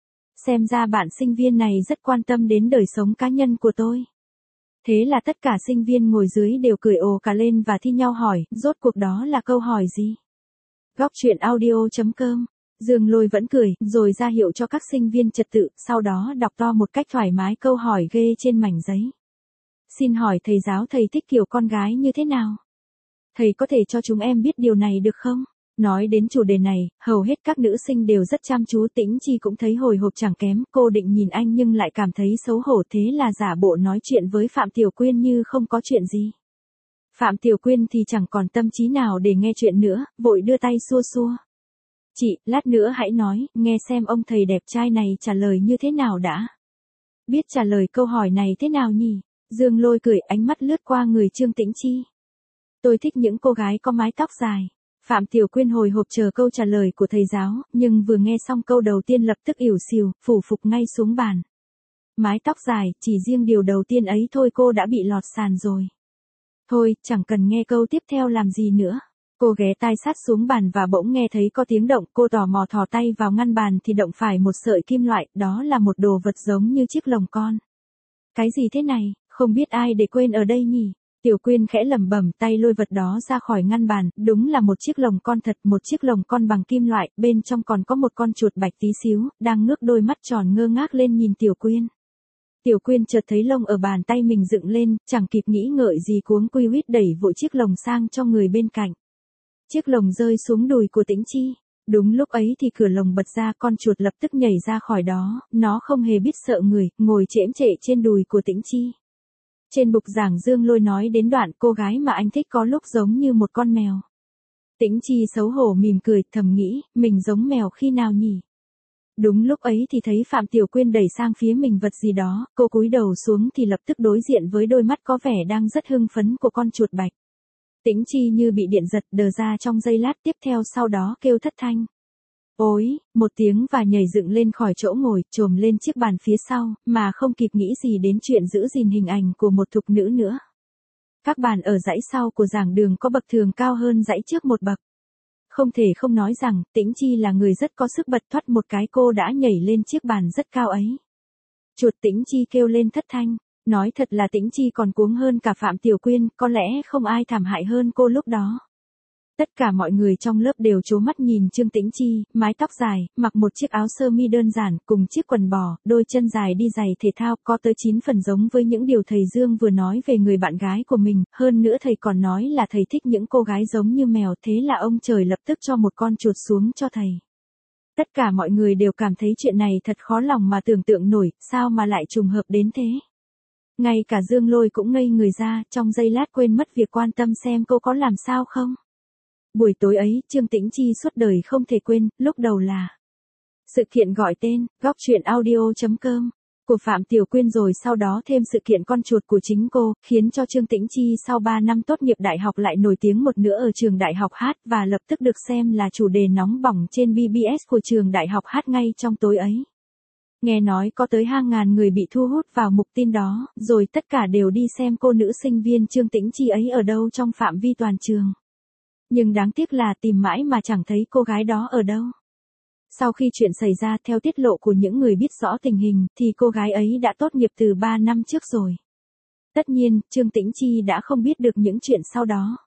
Xem ra bạn sinh viên này rất quan tâm đến đời sống cá nhân của tôi. Thế là tất cả sinh viên ngồi dưới đều cười ồ cả lên và thi nhau hỏi, rốt cuộc đó là câu hỏi gì? Góc truyện audio chấm com. Dương Lôi vẫn cười, rồi ra hiệu cho các sinh viên trật tự, sau đó đọc to một cách thoải mái câu hỏi ghê trên mảnh giấy. Xin hỏi thầy giáo, thầy thích kiểu con gái như thế nào? Thầy có thể cho chúng em biết điều này được không? Nói đến chủ đề này, hầu hết các nữ sinh đều rất chăm chú. Tĩnh Chi cũng thấy hồi hộp chẳng kém, cô định nhìn anh nhưng lại cảm thấy xấu hổ, thế là giả bộ nói chuyện với Phạm Tiểu Quyên như không có chuyện gì. Phạm Tiểu Quyên thì chẳng còn tâm trí nào để nghe chuyện nữa, vội đưa tay xua xua. Chị, lát nữa hãy nói, nghe xem ông thầy đẹp trai này trả lời như thế nào đã. Biết trả lời câu hỏi này thế nào nhỉ? Dương Lôi cười, ánh mắt lướt qua người Trương Tĩnh Chi. Tôi thích những cô gái có mái tóc dài. Phạm Tiểu Quyên hồi hộp chờ câu trả lời của thầy giáo, nhưng vừa nghe xong câu đầu tiên lập tức ỉu xìu, phủ phục ngay xuống bàn. Mái tóc dài, chỉ riêng điều đầu tiên ấy thôi cô đã bị lọt sàn rồi. Thôi, chẳng cần nghe câu tiếp theo làm gì nữa. Cô ghé tai sát xuống bàn và bỗng nghe thấy có tiếng động, cô tò mò thò tay vào ngăn bàn thì động phải một sợi kim loại, đó là một đồ vật giống như chiếc lồng con. Cái gì thế này, không biết ai để quên ở đây nhỉ? Tiểu Quyên khẽ lẩm bẩm, tay lôi vật đó ra khỏi ngăn bàn, đúng là một chiếc lồng con thật, một chiếc lồng con bằng kim loại, bên trong còn có một con chuột bạch tí xíu, đang ngước đôi mắt tròn ngơ ngác lên nhìn Tiểu Quyên. Tiểu Quyên chợt thấy lông ở bàn tay mình dựng lên, chẳng kịp nghĩ ngợi gì cuống quy huýt đẩy vội chiếc lồng sang cho người bên cạnh. Chiếc lồng rơi xuống đùi của Tĩnh Chi. Đúng lúc ấy thì cửa lồng bật ra, con chuột lập tức nhảy ra khỏi đó, nó không hề biết sợ người, ngồi chễm chệ trên đùi của Tĩnh Chi. Trên bục giảng Dương Lôi nói đến đoạn cô gái mà anh thích có lúc giống như một con mèo. Tĩnh Chi xấu hổ mỉm cười, thầm nghĩ, mình giống mèo khi nào nhỉ? Đúng lúc ấy thì thấy Phạm Tiểu Quyên đẩy sang phía mình vật gì đó, cô cúi đầu xuống thì lập tức đối diện với đôi mắt có vẻ đang rất hưng phấn của con chuột bạch. Tĩnh Chi như bị điện giật, đờ ra trong giây lát, tiếp theo sau đó kêu thất thanh. Ối, một tiếng và nhảy dựng lên khỏi chỗ ngồi, chồm lên chiếc bàn phía sau, mà không kịp nghĩ gì đến chuyện giữ gìn hình ảnh của một thục nữ nữa. Các bàn ở dãy sau của giảng đường có bậc thường cao hơn dãy trước một bậc. Không thể không nói rằng, Tĩnh Chi là người rất có sức bật, thoát một cái cô đã nhảy lên chiếc bàn rất cao ấy. Chuột Tĩnh Chi kêu lên thất thanh. Nói thật là Tĩnh Chi còn cuống hơn cả Phạm Tiểu Quyên, có lẽ không ai thảm hại hơn cô lúc đó. Tất cả mọi người trong lớp đều trố mắt nhìn Trương Tĩnh Chi, mái tóc dài, mặc một chiếc áo sơ mi đơn giản, cùng chiếc quần bò, đôi chân dài đi giày thể thao, có tới chín phần giống với những điều thầy Dương vừa nói về người bạn gái của mình, hơn nữa thầy còn nói là thầy thích những cô gái giống như mèo, thế là ông trời lập tức cho một con chuột xuống cho thầy. Tất cả mọi người đều cảm thấy chuyện này thật khó lòng mà tưởng tượng nổi, sao mà lại trùng hợp đến thế. Ngay cả Dương Lôi cũng ngây người ra, trong giây lát quên mất việc quan tâm xem cô có làm sao không. Buổi tối ấy, Trương Tĩnh Chi suốt đời không thể quên, lúc đầu là sự kiện gọi tên, góc truyện audio.com, của Phạm Tiểu Quyên, rồi sau đó thêm sự kiện con chuột của chính cô, khiến cho Trương Tĩnh Chi sau ba năm tốt nghiệp đại học lại nổi tiếng một nữa ở trường đại học hát, và lập tức được xem là chủ đề nóng bỏng trên bê bê ét của trường đại học hát ngay trong tối ấy. Nghe nói có tới hàng ngàn người bị thu hút vào mục tin đó, rồi tất cả đều đi xem cô nữ sinh viên Trương Tĩnh Chi ấy ở đâu trong phạm vi toàn trường. Nhưng đáng tiếc là tìm mãi mà chẳng thấy cô gái đó ở đâu. Sau khi chuyện xảy ra, theo tiết lộ của những người biết rõ tình hình, thì cô gái ấy đã tốt nghiệp từ ba năm trước rồi. Tất nhiên, Trương Tĩnh Chi đã không biết được những chuyện sau đó.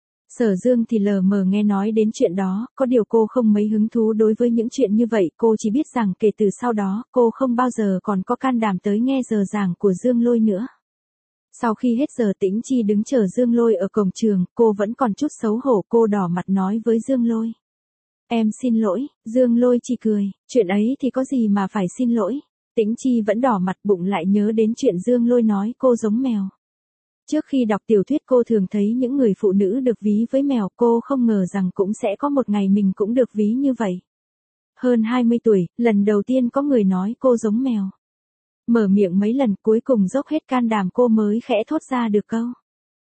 Sở Dương thì lờ mờ nghe nói đến chuyện đó, có điều cô không mấy hứng thú đối với những chuyện như vậy, cô chỉ biết rằng kể từ sau đó, cô không bao giờ còn có can đảm tới nghe giờ giảng của Dương Lôi nữa. Sau khi hết giờ, Tĩnh Chi đứng chờ Dương Lôi ở cổng trường, cô vẫn còn chút xấu hổ, cô đỏ mặt nói với Dương Lôi. Em xin lỗi. Dương Lôi chỉ cười, chuyện ấy thì có gì mà phải xin lỗi. Tĩnh Chi vẫn đỏ mặt, bụng lại nhớ đến chuyện Dương Lôi nói cô giống mèo. Trước khi đọc tiểu thuyết cô thường thấy những người phụ nữ được ví với mèo, cô không ngờ rằng cũng sẽ có một ngày mình cũng được ví như vậy. Hơn hai mươi tuổi, lần đầu tiên có người nói cô giống mèo. Mở miệng mấy lần, cuối cùng dốc hết can đảm cô mới khẽ thốt ra được câu.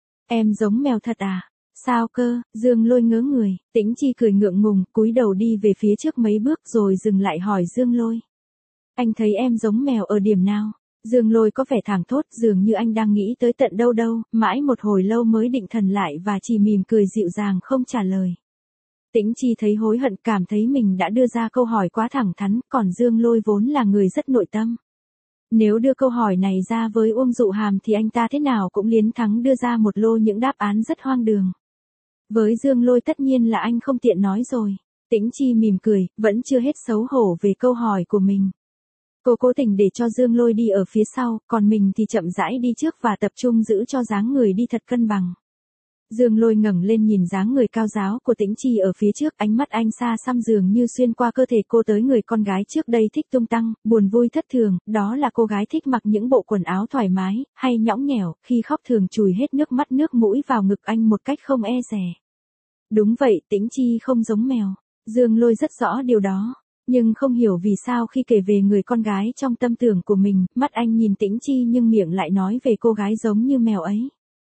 Em giống mèo thật à? Sao cơ? Dương Lôi ngớ người, Tĩnh Chi cười ngượng ngùng, cúi đầu đi về phía trước mấy bước rồi dừng lại hỏi Dương Lôi. Anh thấy em giống mèo ở điểm nào? Dương Lôi có vẻ thảng thốt, dường như anh đang nghĩ tới tận đâu đâu, mãi một hồi lâu mới định thần lại và chỉ mỉm cười dịu dàng không trả lời. Tĩnh Chi thấy hối hận, cảm thấy mình đã đưa ra câu hỏi quá thẳng thắn, còn Dương Lôi vốn là người rất nội tâm. Nếu đưa câu hỏi này ra với Uông Dụ Hàm thì anh ta thế nào cũng liến thắng đưa ra một lô những đáp án rất hoang đường. Với Dương Lôi tất nhiên là anh không tiện nói rồi. Tĩnh Chi mỉm cười, vẫn chưa hết xấu hổ về câu hỏi của mình. Cô cố tình để cho Dương Lôi đi ở phía sau, còn mình thì chậm rãi đi trước và tập trung giữ cho dáng người đi thật cân bằng. Dương Lôi ngẩng lên nhìn dáng người cao ráo của Tĩnh Chi ở phía trước, ánh mắt anh xa xăm dường như xuyên qua cơ thể cô tới người con gái trước đây thích tung tăng, buồn vui thất thường, đó là cô gái thích mặc những bộ quần áo thoải mái, hay nhõng nhẽo, khi khóc thường chùi hết nước mắt nước mũi vào ngực anh một cách không e dè. Đúng vậy, Tĩnh Chi không giống mèo. Dương Lôi rất rõ điều đó. Nhưng không hiểu vì sao khi kể về người con gái trong tâm tưởng của mình, mắt anh nhìn Tĩnh Chi nhưng miệng lại nói về cô gái giống như mèo ấy.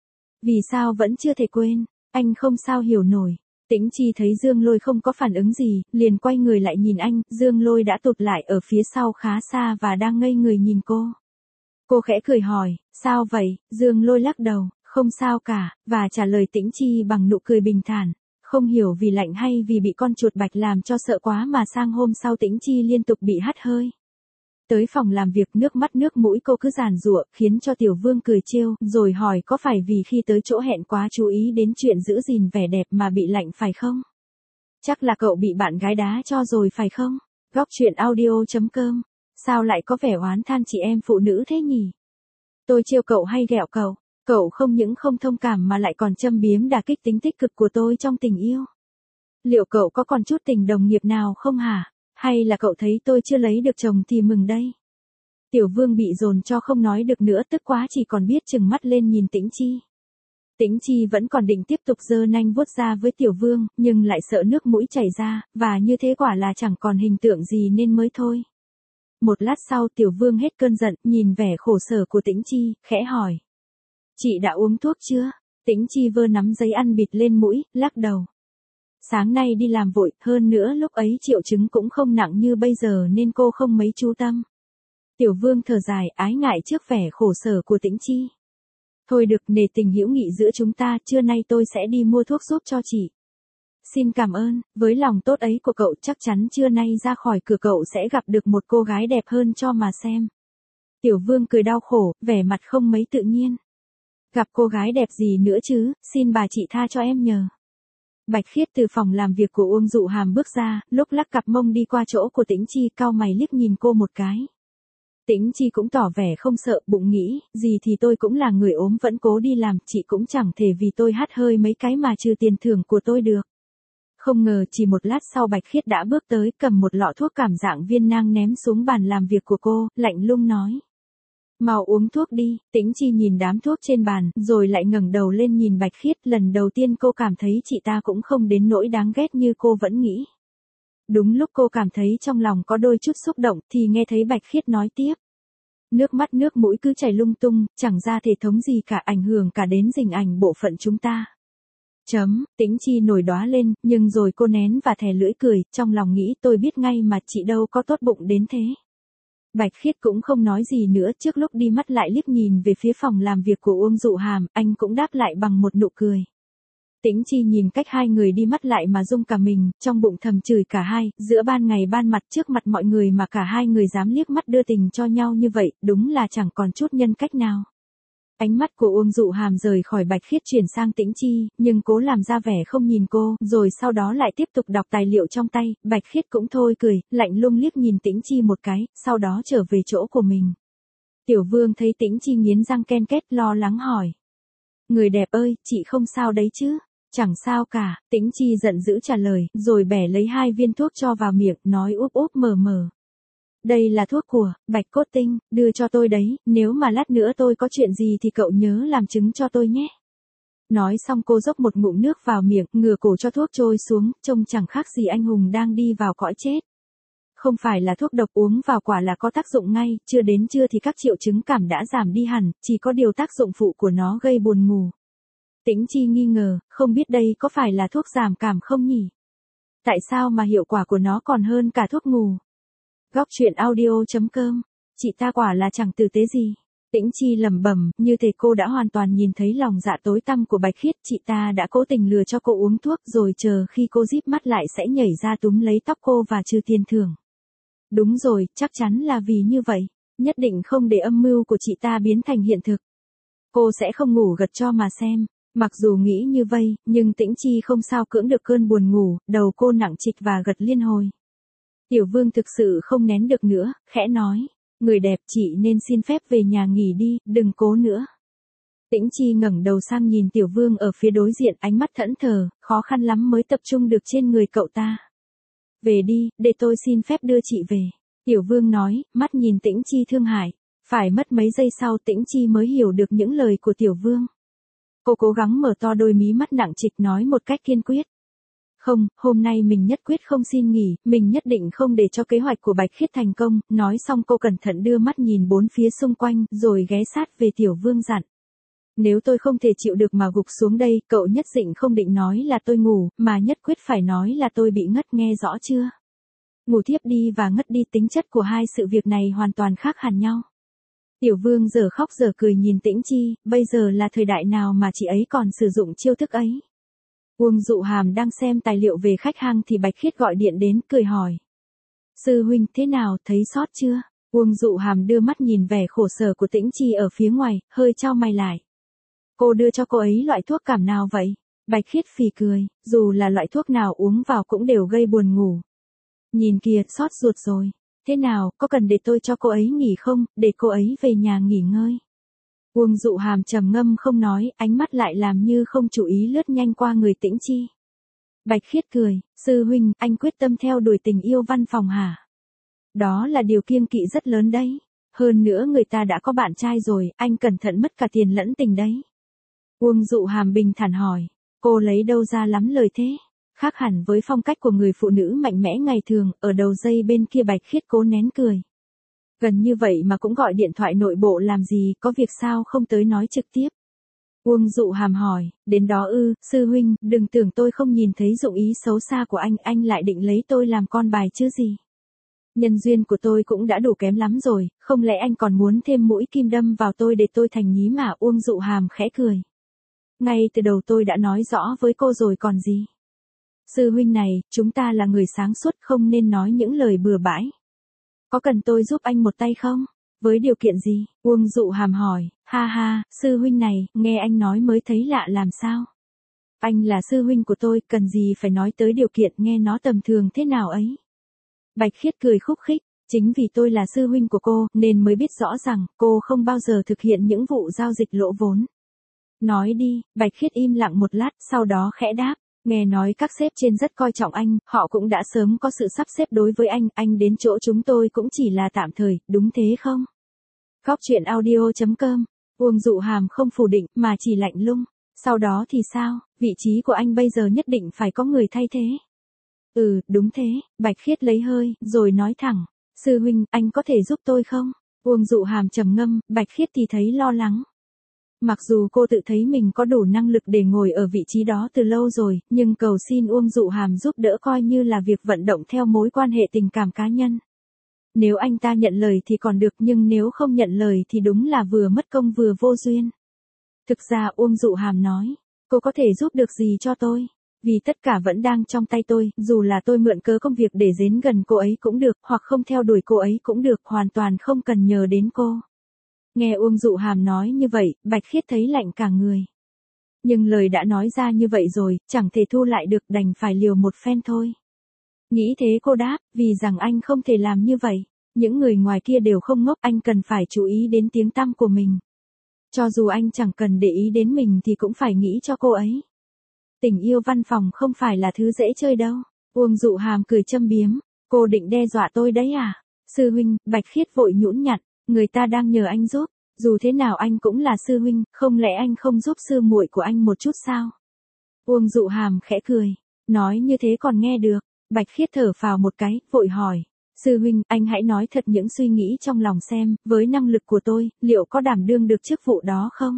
Vì sao vẫn chưa thể quên, anh không sao hiểu nổi. Tĩnh Chi thấy Dương Lôi không có phản ứng gì, liền quay người lại nhìn anh, Dương Lôi đã tụt lại ở phía sau khá xa và đang ngây người nhìn cô. Cô khẽ cười hỏi, sao vậy? Dương Lôi lắc đầu, không sao cả, và trả lời Tĩnh Chi bằng nụ cười bình thản. Không hiểu vì lạnh hay vì bị con chuột bạch làm cho sợ quá mà sang hôm sau Tĩnh Chi liên tục bị hắt hơi. Tới phòng làm việc, nước mắt nước mũi cô cứ giàn giụa, khiến cho Tiểu Vương cười trêu, rồi hỏi có phải vì khi tới chỗ hẹn quá chú ý đến chuyện giữ gìn vẻ đẹp mà bị lạnh phải không? Chắc là cậu bị bạn gái đá cho rồi phải không? Góc truyện audio.com. Sao lại có vẻ oán than chị em phụ nữ thế nhỉ? Tôi trêu cậu hay ghẹo cậu? Cậu không những không thông cảm mà lại còn châm biếm đả kích tính tích cực của tôi trong tình yêu. Liệu cậu có còn chút tình đồng nghiệp nào không hả? Hay là cậu thấy tôi chưa lấy được chồng thì mừng đây? Tiểu Vương bị dồn cho không nói được nữa, tức quá chỉ còn biết trừng mắt lên nhìn Tĩnh Chi. Tĩnh Chi vẫn còn định tiếp tục giơ nanh vuốt ra với Tiểu Vương, nhưng lại sợ nước mũi chảy ra, và như thế quả là chẳng còn hình tượng gì nên mới thôi. Một lát sau Tiểu Vương hết cơn giận, nhìn vẻ khổ sở của Tĩnh Chi, khẽ hỏi. Chị đã uống thuốc chưa? Tĩnh Chi vơ nắm giấy ăn bịt lên mũi, lắc đầu. Sáng nay đi làm vội, hơn nữa lúc ấy triệu chứng cũng không nặng như bây giờ nên cô không mấy chú tâm. Tiểu Vương thở dài, ái ngại trước vẻ khổ sở của Tĩnh Chi. Thôi được, nể tình hữu nghị giữa chúng ta, trưa nay tôi sẽ đi mua thuốc giúp cho chị. Xin cảm ơn, với lòng tốt ấy của cậu chắc chắn trưa nay ra khỏi cửa cậu sẽ gặp được một cô gái đẹp hơn cho mà xem. Tiểu Vương cười đau khổ, vẻ mặt không mấy tự nhiên. Gặp cô gái đẹp gì nữa chứ, xin bà chị tha cho em nhờ. Bạch Khiết từ phòng làm việc của Uông Dụ Hàm bước ra, lúc lắc cặp mông đi qua chỗ của Tĩnh Chi, cau mày liếc nhìn cô một cái. Tĩnh Chi cũng tỏ vẻ không sợ, bụng nghĩ, gì thì tôi cũng là người ốm vẫn cố đi làm, chị cũng chẳng thể vì tôi hắt hơi mấy cái mà trừ tiền thưởng của tôi được. Không ngờ chỉ một lát sau Bạch Khiết đã bước tới, cầm một lọ thuốc cảm dạng viên nang ném xuống bàn làm việc của cô, lạnh lùng nói. Mau uống thuốc đi. Tĩnh Chi nhìn đám thuốc trên bàn, rồi lại ngẩng đầu lên nhìn Bạch Khiết, lần đầu tiên cô cảm thấy chị ta cũng không đến nỗi đáng ghét như cô vẫn nghĩ. Đúng lúc cô cảm thấy trong lòng có đôi chút xúc động, thì nghe thấy Bạch Khiết nói tiếp. Nước mắt nước mũi cứ chảy lung tung, chẳng ra thể thống gì cả, ảnh hưởng cả đến hình ảnh bộ phận chúng ta. Chấm, Tĩnh Chi nổi đóa lên, nhưng rồi cô nén và thè lưỡi cười, trong lòng nghĩ tôi biết ngay mà chị đâu có tốt bụng đến thế. Bạch Khiết cũng không nói gì nữa, trước lúc đi mắt lại liếc nhìn về phía phòng làm việc của Uông Dụ Hàm, anh cũng đáp lại bằng một nụ cười. Tĩnh Chi nhìn cách hai người đi mắt lại mà rung cả mình, trong bụng thầm chửi cả hai, giữa ban ngày ban mặt trước mặt mọi người mà cả hai người dám liếc mắt đưa tình cho nhau như vậy, đúng là chẳng còn chút nhân cách nào. Ánh mắt của Uông Dụ Hàm rời khỏi Bạch Khiết chuyển sang Tĩnh Chi, nhưng cố làm ra vẻ không nhìn cô, rồi sau đó lại tiếp tục đọc tài liệu trong tay. Bạch Khiết cũng thôi cười, lạnh lùng liếc nhìn Tĩnh Chi một cái, sau đó trở về chỗ của mình. Tiểu Vương thấy Tĩnh Chi nghiến răng ken két, lo lắng hỏi. Người đẹp ơi, chị không sao đấy chứ? Chẳng sao cả, Tĩnh Chi giận dữ trả lời, rồi bẻ lấy hai viên thuốc cho vào miệng, nói úp úp mờ mờ. Đây là thuốc của Bạch Cốt Tinh, đưa cho tôi đấy, nếu mà lát nữa tôi có chuyện gì thì cậu nhớ làm chứng cho tôi nhé. Nói xong cô dốc một ngụm nước vào miệng, ngửa cổ cho thuốc trôi xuống, trông chẳng khác gì anh hùng đang đi vào cõi chết. Không phải là thuốc độc, uống vào quả là có tác dụng ngay, chưa đến trưa thì các triệu chứng cảm đã giảm đi hẳn, chỉ có điều tác dụng phụ của nó gây buồn ngủ. Tĩnh Chi nghi ngờ, không biết đây có phải là thuốc giảm cảm không nhỉ? Tại sao mà hiệu quả của nó còn hơn cả thuốc ngủ? Góc truyện audio chấm com. Chị ta quả là chẳng tử tế gì. Tĩnh Chi lẩm bẩm, như thể cô đã hoàn toàn nhìn thấy lòng dạ tối tăm của Bạch Khiết, chị ta đã cố tình lừa cho cô uống thuốc rồi chờ khi cô díp mắt lại sẽ nhảy ra túm lấy tóc cô và trừ tiền thưởng. Đúng rồi, chắc chắn là vì như vậy, nhất định không để âm mưu của chị ta biến thành hiện thực. Cô sẽ không ngủ gật cho mà xem. Mặc dù nghĩ như vậy, nhưng Tĩnh Chi không sao cưỡng được cơn buồn ngủ, đầu cô nặng trịch và gật liên hồi. Tiểu Vương thực sự không nén được nữa, khẽ nói, người đẹp chị nên xin phép về nhà nghỉ đi, đừng cố nữa. Tĩnh Chi ngẩng đầu sang nhìn Tiểu Vương ở phía đối diện, ánh mắt thẫn thờ, khó khăn lắm mới tập trung được trên người cậu ta. Về đi, để tôi xin phép đưa chị về. Tiểu Vương nói, mắt nhìn Tĩnh Chi thương hại. Phải mất mấy giây sau Tĩnh Chi mới hiểu được những lời của Tiểu Vương. Cô cố gắng mở to đôi mí mắt nặng trịch nói một cách kiên quyết. Không, hôm nay mình nhất quyết không xin nghỉ, mình nhất định không để cho kế hoạch của Bạch Khiết thành công. Nói xong cô cẩn thận đưa mắt nhìn bốn phía xung quanh, rồi ghé sát về Tiểu Vương dặn. Nếu tôi không thể chịu được mà gục xuống đây, cậu nhất định không định nói là tôi ngủ, mà nhất quyết phải nói là tôi bị ngất, nghe rõ chưa? Ngủ thiếp đi và ngất đi, tính chất của hai sự việc này hoàn toàn khác hẳn nhau. Tiểu Vương giờ khóc giờ cười nhìn Tĩnh Chi, bây giờ là thời đại nào mà chị ấy còn sử dụng chiêu thức ấy. Uông Dụ Hàm đang xem tài liệu về khách hàng thì Bạch Khiết gọi điện đến, cười hỏi. Sư huynh thế nào, thấy sót chưa? Uông Dụ Hàm đưa mắt nhìn vẻ khổ sở của Tĩnh Chi ở phía ngoài, hơi chau mày lại. Cô đưa cho cô ấy loại thuốc cảm nào vậy? Bạch Khiết phì cười, dù là loại thuốc nào uống vào cũng đều gây buồn ngủ. Nhìn kìa, sót ruột rồi. Thế nào, có cần để tôi cho cô ấy nghỉ không, để cô ấy về nhà nghỉ ngơi? Uông Dụ Hàm trầm ngâm không nói, ánh mắt lại làm như không chú ý lướt nhanh qua người Tĩnh Chi. Bạch Khiết cười, sư huynh, anh quyết tâm theo đuổi tình yêu văn phòng hả? Đó là điều kiêng kỵ rất lớn đấy. Hơn nữa người ta đã có bạn trai rồi, anh cẩn thận mất cả tiền lẫn tình đấy. Uông Dụ Hàm bình thản hỏi, cô lấy đâu ra lắm lời thế? Khác hẳn với phong cách của người phụ nữ mạnh mẽ ngày thường, ở đầu dây bên kia Bạch Khiết cố nén cười. Gần như vậy mà cũng gọi điện thoại nội bộ làm gì, có việc sao không tới nói trực tiếp. Uông Dụ Hàm hỏi, đến đó ư, sư huynh, đừng tưởng tôi không nhìn thấy dụng ý xấu xa của anh, anh lại định lấy tôi làm con bài chứ gì. Nhân duyên của tôi cũng đã đủ kém lắm rồi, không lẽ anh còn muốn thêm mũi kim đâm vào tôi để tôi thành nhí mà. Uông Dụ Hàm khẽ cười. Ngay từ đầu tôi đã nói rõ với cô rồi còn gì. Sư huynh này, chúng ta là người sáng suốt, không nên nói những lời bừa bãi. Có cần tôi giúp anh một tay không? Với điều kiện gì? Uông Dụ Hàm hỏi. Ha ha, sư huynh này, nghe anh nói mới thấy lạ làm sao? Anh là sư huynh của tôi, cần gì phải nói tới điều kiện nghe nó tầm thường thế nào ấy? Bạch Khiết cười khúc khích. Chính vì tôi là sư huynh của cô, nên mới biết rõ rằng, cô không bao giờ thực hiện những vụ giao dịch lỗ vốn. Nói đi. Bạch Khiết im lặng một lát, sau đó khẽ đáp. Nghe nói các sếp trên rất coi trọng anh, họ cũng đã sớm có sự sắp xếp đối với anh, anh đến chỗ chúng tôi cũng chỉ là tạm thời, đúng thế không? Góc truyện audio chấm com. Uông Dụ Hàm không phủ định, mà chỉ lạnh lùng. Sau đó thì sao, vị trí của anh bây giờ nhất định phải có người thay thế. Ừ, đúng thế. Bạch Khiết lấy hơi, rồi nói thẳng. Sư huynh, anh có thể giúp tôi không? Uông Dụ Hàm trầm ngâm, Bạch Khiết thì thấy lo lắng. Mặc dù cô tự thấy mình có đủ năng lực để ngồi ở vị trí đó từ lâu rồi, nhưng cầu xin Uông Dụ Hàm giúp đỡ coi như là việc vận động theo mối quan hệ tình cảm cá nhân. Nếu anh ta nhận lời thì còn được, nhưng nếu không nhận lời thì đúng là vừa mất công vừa vô duyên. Thực ra Uông Dụ Hàm nói, cô có thể giúp được gì cho tôi? Vì tất cả vẫn đang trong tay tôi, dù là tôi mượn cớ công việc để đến gần cô ấy cũng được, hoặc không theo đuổi cô ấy cũng được, hoàn toàn không cần nhờ đến cô. Nghe Uông Dụ Hàm nói như vậy, Bạch Khiết thấy lạnh cả người. Nhưng lời đã nói ra như vậy rồi, chẳng thể thu lại được, đành phải liều một phen thôi. Nghĩ thế cô đáp, vì rằng anh không thể làm như vậy. Những người ngoài kia đều không ngốc, anh cần phải chú ý đến tiếng tăm của mình. Cho dù anh chẳng cần để ý đến mình thì cũng phải nghĩ cho cô ấy. Tình yêu văn phòng không phải là thứ dễ chơi đâu. Uông Dụ Hàm cười châm biếm, cô định đe dọa tôi đấy à? Sư huynh, Bạch Khiết vội nhũn nhặt, người ta đang nhờ anh giúp, dù thế nào anh cũng là sư huynh, không lẽ anh không giúp sư muội của anh một chút sao? Uông Dụ Hàm khẽ cười, nói như thế còn nghe được. Bạch Khiết thở phào một cái, vội hỏi, sư huynh, anh hãy nói thật những suy nghĩ trong lòng xem, với năng lực của tôi, liệu có đảm đương được chức vụ đó không?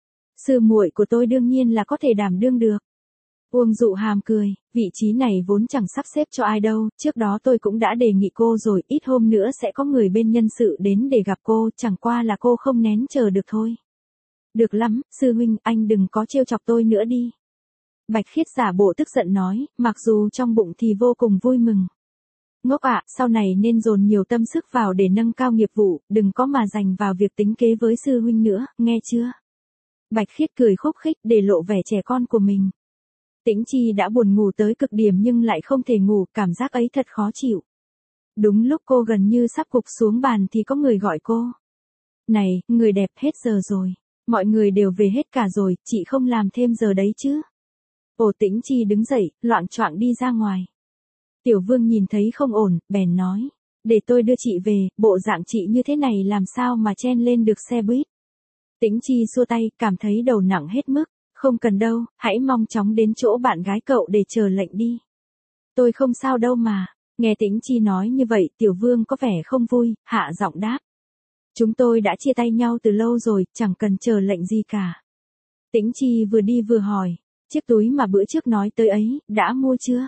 Sư muội của tôi đương nhiên là có thể đảm đương được. Uông Dụ Hàm cười, vị trí này vốn chẳng sắp xếp cho ai đâu, trước đó tôi cũng đã đề nghị cô rồi, ít hôm nữa sẽ có người bên nhân sự đến để gặp cô, chẳng qua là cô không nén chờ được thôi. Được lắm, sư huynh, anh đừng có trêu chọc tôi nữa đi. Bạch Khiết giả bộ tức giận nói, mặc dù trong bụng thì vô cùng vui mừng. Ngốc ạ, sau này nên dồn nhiều tâm sức vào để nâng cao nghiệp vụ, đừng có mà dành vào việc tính kế với sư huynh nữa, nghe chưa? Bạch Khiết cười khúc khích để lộ vẻ trẻ con của mình. Tĩnh Chi đã buồn ngủ tới cực điểm nhưng lại không thể ngủ, cảm giác ấy thật khó chịu. Đúng lúc cô gần như sắp gục xuống bàn thì có người gọi cô. Này, người đẹp, hết giờ rồi. Mọi người đều về hết cả rồi, chị không làm thêm giờ đấy chứ? Ồ, Tĩnh Chi đứng dậy, loạng choạng đi ra ngoài. Tiểu Vương nhìn thấy không ổn, bèn nói. Để tôi đưa chị về, bộ dạng chị như thế này làm sao mà chen lên được xe buýt. Tĩnh Chi xua tay, cảm thấy đầu nặng hết mức. Không cần đâu, hãy mong chóng đến chỗ bạn gái cậu để chờ lệnh đi. Tôi không sao đâu mà. Nghe Tĩnh Chi nói như vậy, Tiểu Vương có vẻ không vui, hạ giọng đáp. Chúng tôi đã chia tay nhau từ lâu rồi, chẳng cần chờ lệnh gì cả. Tĩnh Chi vừa đi vừa hỏi, chiếc túi mà bữa trước nói tới ấy, đã mua chưa?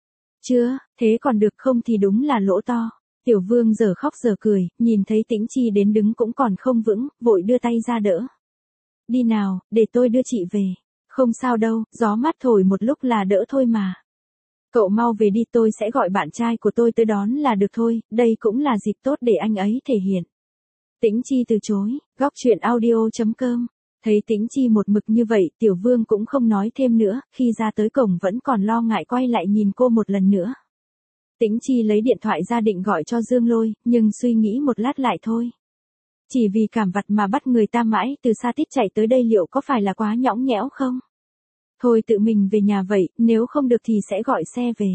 Chưa, thế còn được, không thì đúng là lỗ to. Tiểu Vương giờ khóc giờ cười, nhìn thấy Tĩnh Chi đến đứng cũng còn không vững, vội đưa tay ra đỡ. Đi nào, để tôi đưa chị về. Không sao đâu, gió mát thổi một lúc là đỡ thôi mà. Cậu mau về đi, tôi sẽ gọi bạn trai của tôi tới đón là được thôi, đây cũng là dịp tốt để anh ấy thể hiện. Tĩnh Chi từ chối, góc truyện audio chấm com. Thấy Tĩnh Chi một mực như vậy, Tiểu Vương cũng không nói thêm nữa, khi ra tới cổng vẫn còn lo ngại quay lại nhìn cô một lần nữa. Tĩnh Chi lấy điện thoại ra định gọi cho Dương Lôi, nhưng suy nghĩ một lát lại thôi. Chỉ vì cảm vặt mà bắt người ta mãi từ xa tít chạy tới đây liệu có phải là quá nhõng nhẽo không? Thôi tự mình về nhà vậy, nếu không được thì sẽ gọi xe về.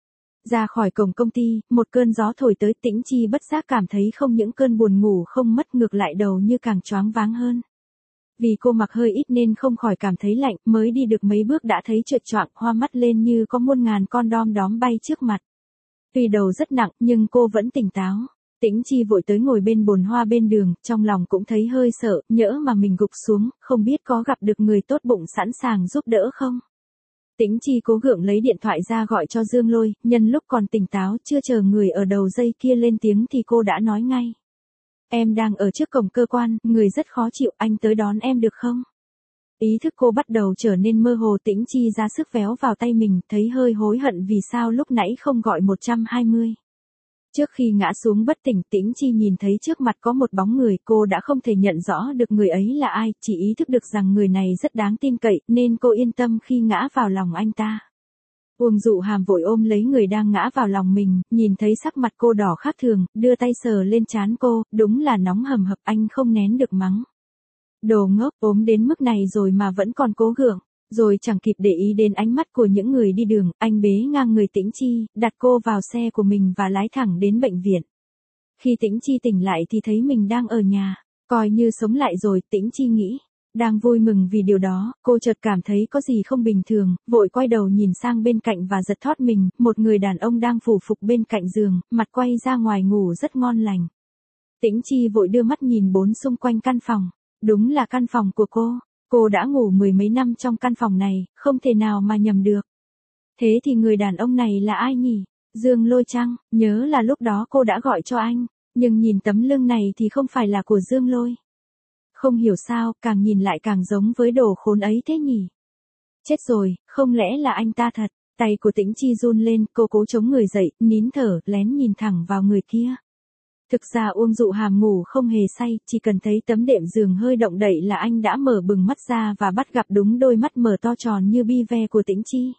Ra khỏi cổng công ty, một cơn gió thổi tới, Tĩnh Chi bất giác cảm thấy không những cơn buồn ngủ không mất, ngược lại đầu như càng choáng váng hơn. Vì cô mặc hơi ít nên không khỏi cảm thấy lạnh, mới đi được mấy bước đã thấy trượt choạng, hoa mắt lên như có muôn ngàn con đom đóm bay trước mặt. Tuy đầu rất nặng nhưng cô vẫn tỉnh táo. Tĩnh Chi vội tới ngồi bên bồn hoa bên đường, trong lòng cũng thấy hơi sợ, nhỡ mà mình gục xuống, không biết có gặp được người tốt bụng sẵn sàng giúp đỡ không. Tĩnh Chi cố gượng lấy điện thoại ra gọi cho Dương Lôi, nhân lúc còn tỉnh táo chưa chờ người ở đầu dây kia lên tiếng thì cô đã nói ngay. Em đang ở trước cổng cơ quan, người rất khó chịu, anh tới đón em được không? Ý thức cô bắt đầu trở nên mơ hồ. Tĩnh Chi ra sức véo vào tay mình, thấy hơi hối hận vì sao lúc nãy không gọi một trăm hai mươi. Trước khi ngã xuống bất tỉnh, Tĩnh Chi nhìn thấy trước mặt có một bóng người, cô đã không thể nhận rõ được người ấy là ai, chỉ ý thức được rằng người này rất đáng tin cậy, nên cô yên tâm khi ngã vào lòng anh ta. Uông Dụ Hàm vội ôm lấy người đang ngã vào lòng mình, nhìn thấy sắc mặt cô đỏ khác thường, đưa tay sờ lên trán cô, đúng là nóng hầm hập, anh không nén được mắng. Đồ ngốc, ốm đến mức này rồi mà vẫn còn cố gượng. Rồi chẳng kịp để ý đến ánh mắt của những người đi đường, anh bế ngang người Tĩnh Chi, đặt cô vào xe của mình và lái thẳng đến bệnh viện. Khi Tĩnh Chi tỉnh lại thì thấy mình đang ở nhà, coi như sống lại rồi, Tĩnh Chi nghĩ. Đang vui mừng vì điều đó, cô chợt cảm thấy có gì không bình thường, vội quay đầu nhìn sang bên cạnh và giật thót mình, một người đàn ông đang phủ phục bên cạnh giường, mặt quay ra ngoài ngủ rất ngon lành. Tĩnh Chi vội đưa mắt nhìn bốn xung quanh căn phòng, đúng là căn phòng của cô. Cô đã ngủ mười mấy năm trong căn phòng này, không thể nào mà nhầm được. Thế thì người đàn ông này là ai nhỉ? Dương Lôi chăng? Nhớ là lúc đó cô đã gọi cho anh, nhưng nhìn tấm lưng này thì không phải là của Dương Lôi. Không hiểu sao, càng nhìn lại càng giống với đồ khốn ấy thế nhỉ? Chết rồi, không lẽ là anh ta thật? Tay của Tĩnh Chi run lên, cô cố chống người dậy, nín thở, lén nhìn thẳng vào người kia. Thực ra Uông Dụ Hàm ngủ không hề say, chỉ cần thấy tấm đệm giường hơi động đậy là anh đã mở bừng mắt ra và bắt gặp đúng đôi mắt mở to tròn như bi ve của Tĩnh Chi.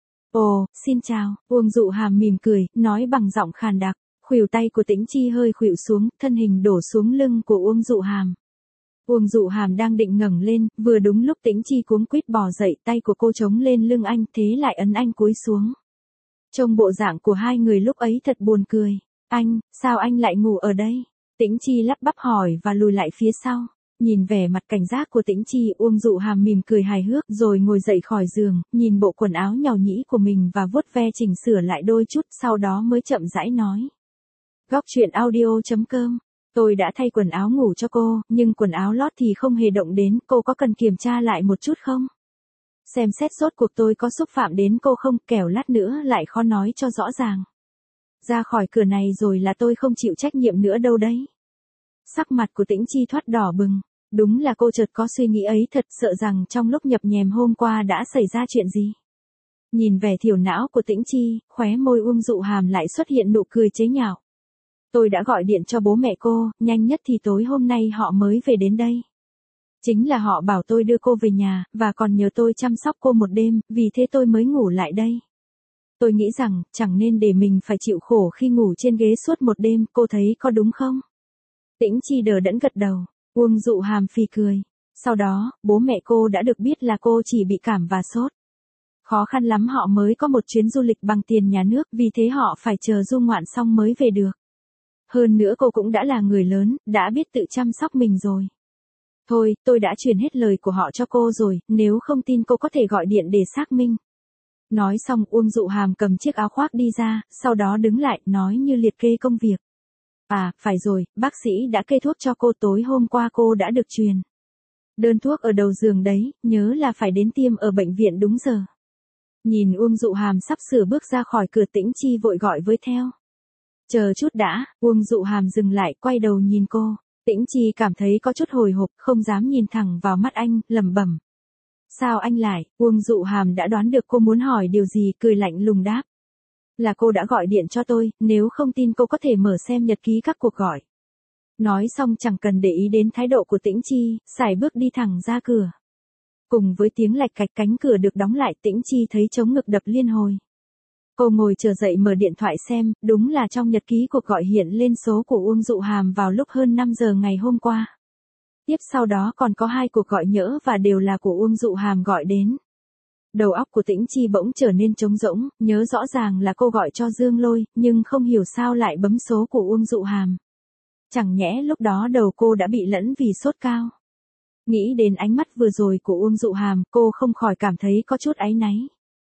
Ồ, xin chào, Uông Dụ Hàm mỉm cười, nói bằng giọng khàn đặc, khuỷu tay của Tĩnh Chi hơi khuỵu xuống, thân hình đổ xuống lưng của Uông Dụ Hàm. Uông Dụ Hàm đang định ngẩng lên, vừa đúng lúc Tĩnh Chi cuống quýt bò dậy, tay của cô chống lên lưng anh, thế lại ấn anh cúi xuống. Trông bộ dạng của hai người lúc ấy thật buồn cười. Anh, sao anh lại ngủ ở đây? Tĩnh Chi lắp bắp hỏi và lùi lại phía sau. Nhìn vẻ mặt cảnh giác của Tĩnh Chi, Uông Dụ Hàm mỉm cười hài hước rồi ngồi dậy khỏi giường, nhìn bộ quần áo nhàu nhĩ của mình và vuốt ve chỉnh sửa lại đôi chút, sau đó mới chậm rãi nói. Góc truyện audio chấm com. Tôi đã thay quần áo ngủ cho cô, nhưng quần áo lót thì không hề động đến, cô có cần kiểm tra lại một chút không? Xem xét rốt cuộc tôi có xúc phạm đến cô không, kẻo lát nữa lại khó nói cho rõ ràng. Ra khỏi cửa này rồi là tôi không chịu trách nhiệm nữa đâu đấy. Sắc mặt của Tĩnh Chi thoát đỏ bừng. Đúng là cô chợt có suy nghĩ ấy thật, sợ rằng trong lúc nhập nhèm hôm qua đã xảy ra chuyện gì. Nhìn vẻ thiểu não của Tĩnh Chi, khóe môi Uông Dụ Hàm lại xuất hiện nụ cười chế nhạo. Tôi đã gọi điện cho bố mẹ cô, nhanh nhất thì tối hôm nay họ mới về đến đây. Chính là họ bảo tôi đưa cô về nhà, và còn nhờ tôi chăm sóc cô một đêm, vì thế tôi mới ngủ lại đây. Tôi nghĩ rằng, chẳng nên để mình phải chịu khổ khi ngủ trên ghế suốt một đêm, cô thấy có đúng không? Tĩnh Chi đờ đẫn gật đầu, Uông Dụ Hàm phì cười. Sau đó, bố mẹ cô đã được biết là cô chỉ bị cảm và sốt. Khó khăn lắm họ mới có một chuyến du lịch bằng tiền nhà nước, vì thế họ phải chờ du ngoạn xong mới về được. Hơn nữa cô cũng đã là người lớn, đã biết tự chăm sóc mình rồi. Thôi, tôi đã truyền hết lời của họ cho cô rồi, nếu không tin cô có thể gọi điện để xác minh. Nói xong Uông Dụ Hàm cầm chiếc áo khoác đi ra, sau đó đứng lại, nói như liệt kê công việc. À, phải rồi, bác sĩ đã kê thuốc cho cô tối hôm qua cô đã được truyền. Đơn thuốc ở đầu giường đấy, nhớ là phải đến tiêm ở bệnh viện đúng giờ. Nhìn Uông Dụ Hàm sắp sửa bước ra khỏi cửa, Tĩnh Chi vội gọi với theo. Chờ chút đã, Uông Dụ Hàm dừng lại, quay đầu nhìn cô. Tĩnh Chi cảm thấy có chút hồi hộp, không dám nhìn thẳng vào mắt anh, lẩm bẩm. Sao anh lại? Uông Dụ Hàm đã đoán được cô muốn hỏi điều gì, cười lạnh lùng đáp. Là cô đã gọi điện cho tôi, nếu không tin cô có thể mở xem nhật ký các cuộc gọi. Nói xong chẳng cần để ý đến thái độ của Tĩnh Chi, sải bước đi thẳng ra cửa. Cùng với tiếng lạch cạch cánh cửa được đóng lại, Tĩnh Chi thấy trống ngực đập liên hồi. Cô ngồi chờ dậy mở điện thoại xem, đúng là trong nhật ký cuộc gọi hiện lên số của Uông Dụ Hàm vào lúc hơn năm giờ ngày hôm qua. Tiếp sau đó còn có hai cuộc gọi nhỡ và đều là của Uông Dụ Hàm gọi đến. Đầu óc của Tĩnh Chi bỗng trở nên trống rỗng, nhớ rõ ràng là cô gọi cho Dương Lôi, nhưng không hiểu sao lại bấm số của Uông Dụ Hàm. Chẳng nhẽ lúc đó đầu cô đã bị lẫn vì sốt cao. Nghĩ đến ánh mắt vừa rồi của Uông Dụ Hàm, cô không khỏi cảm thấy có chút áy náy.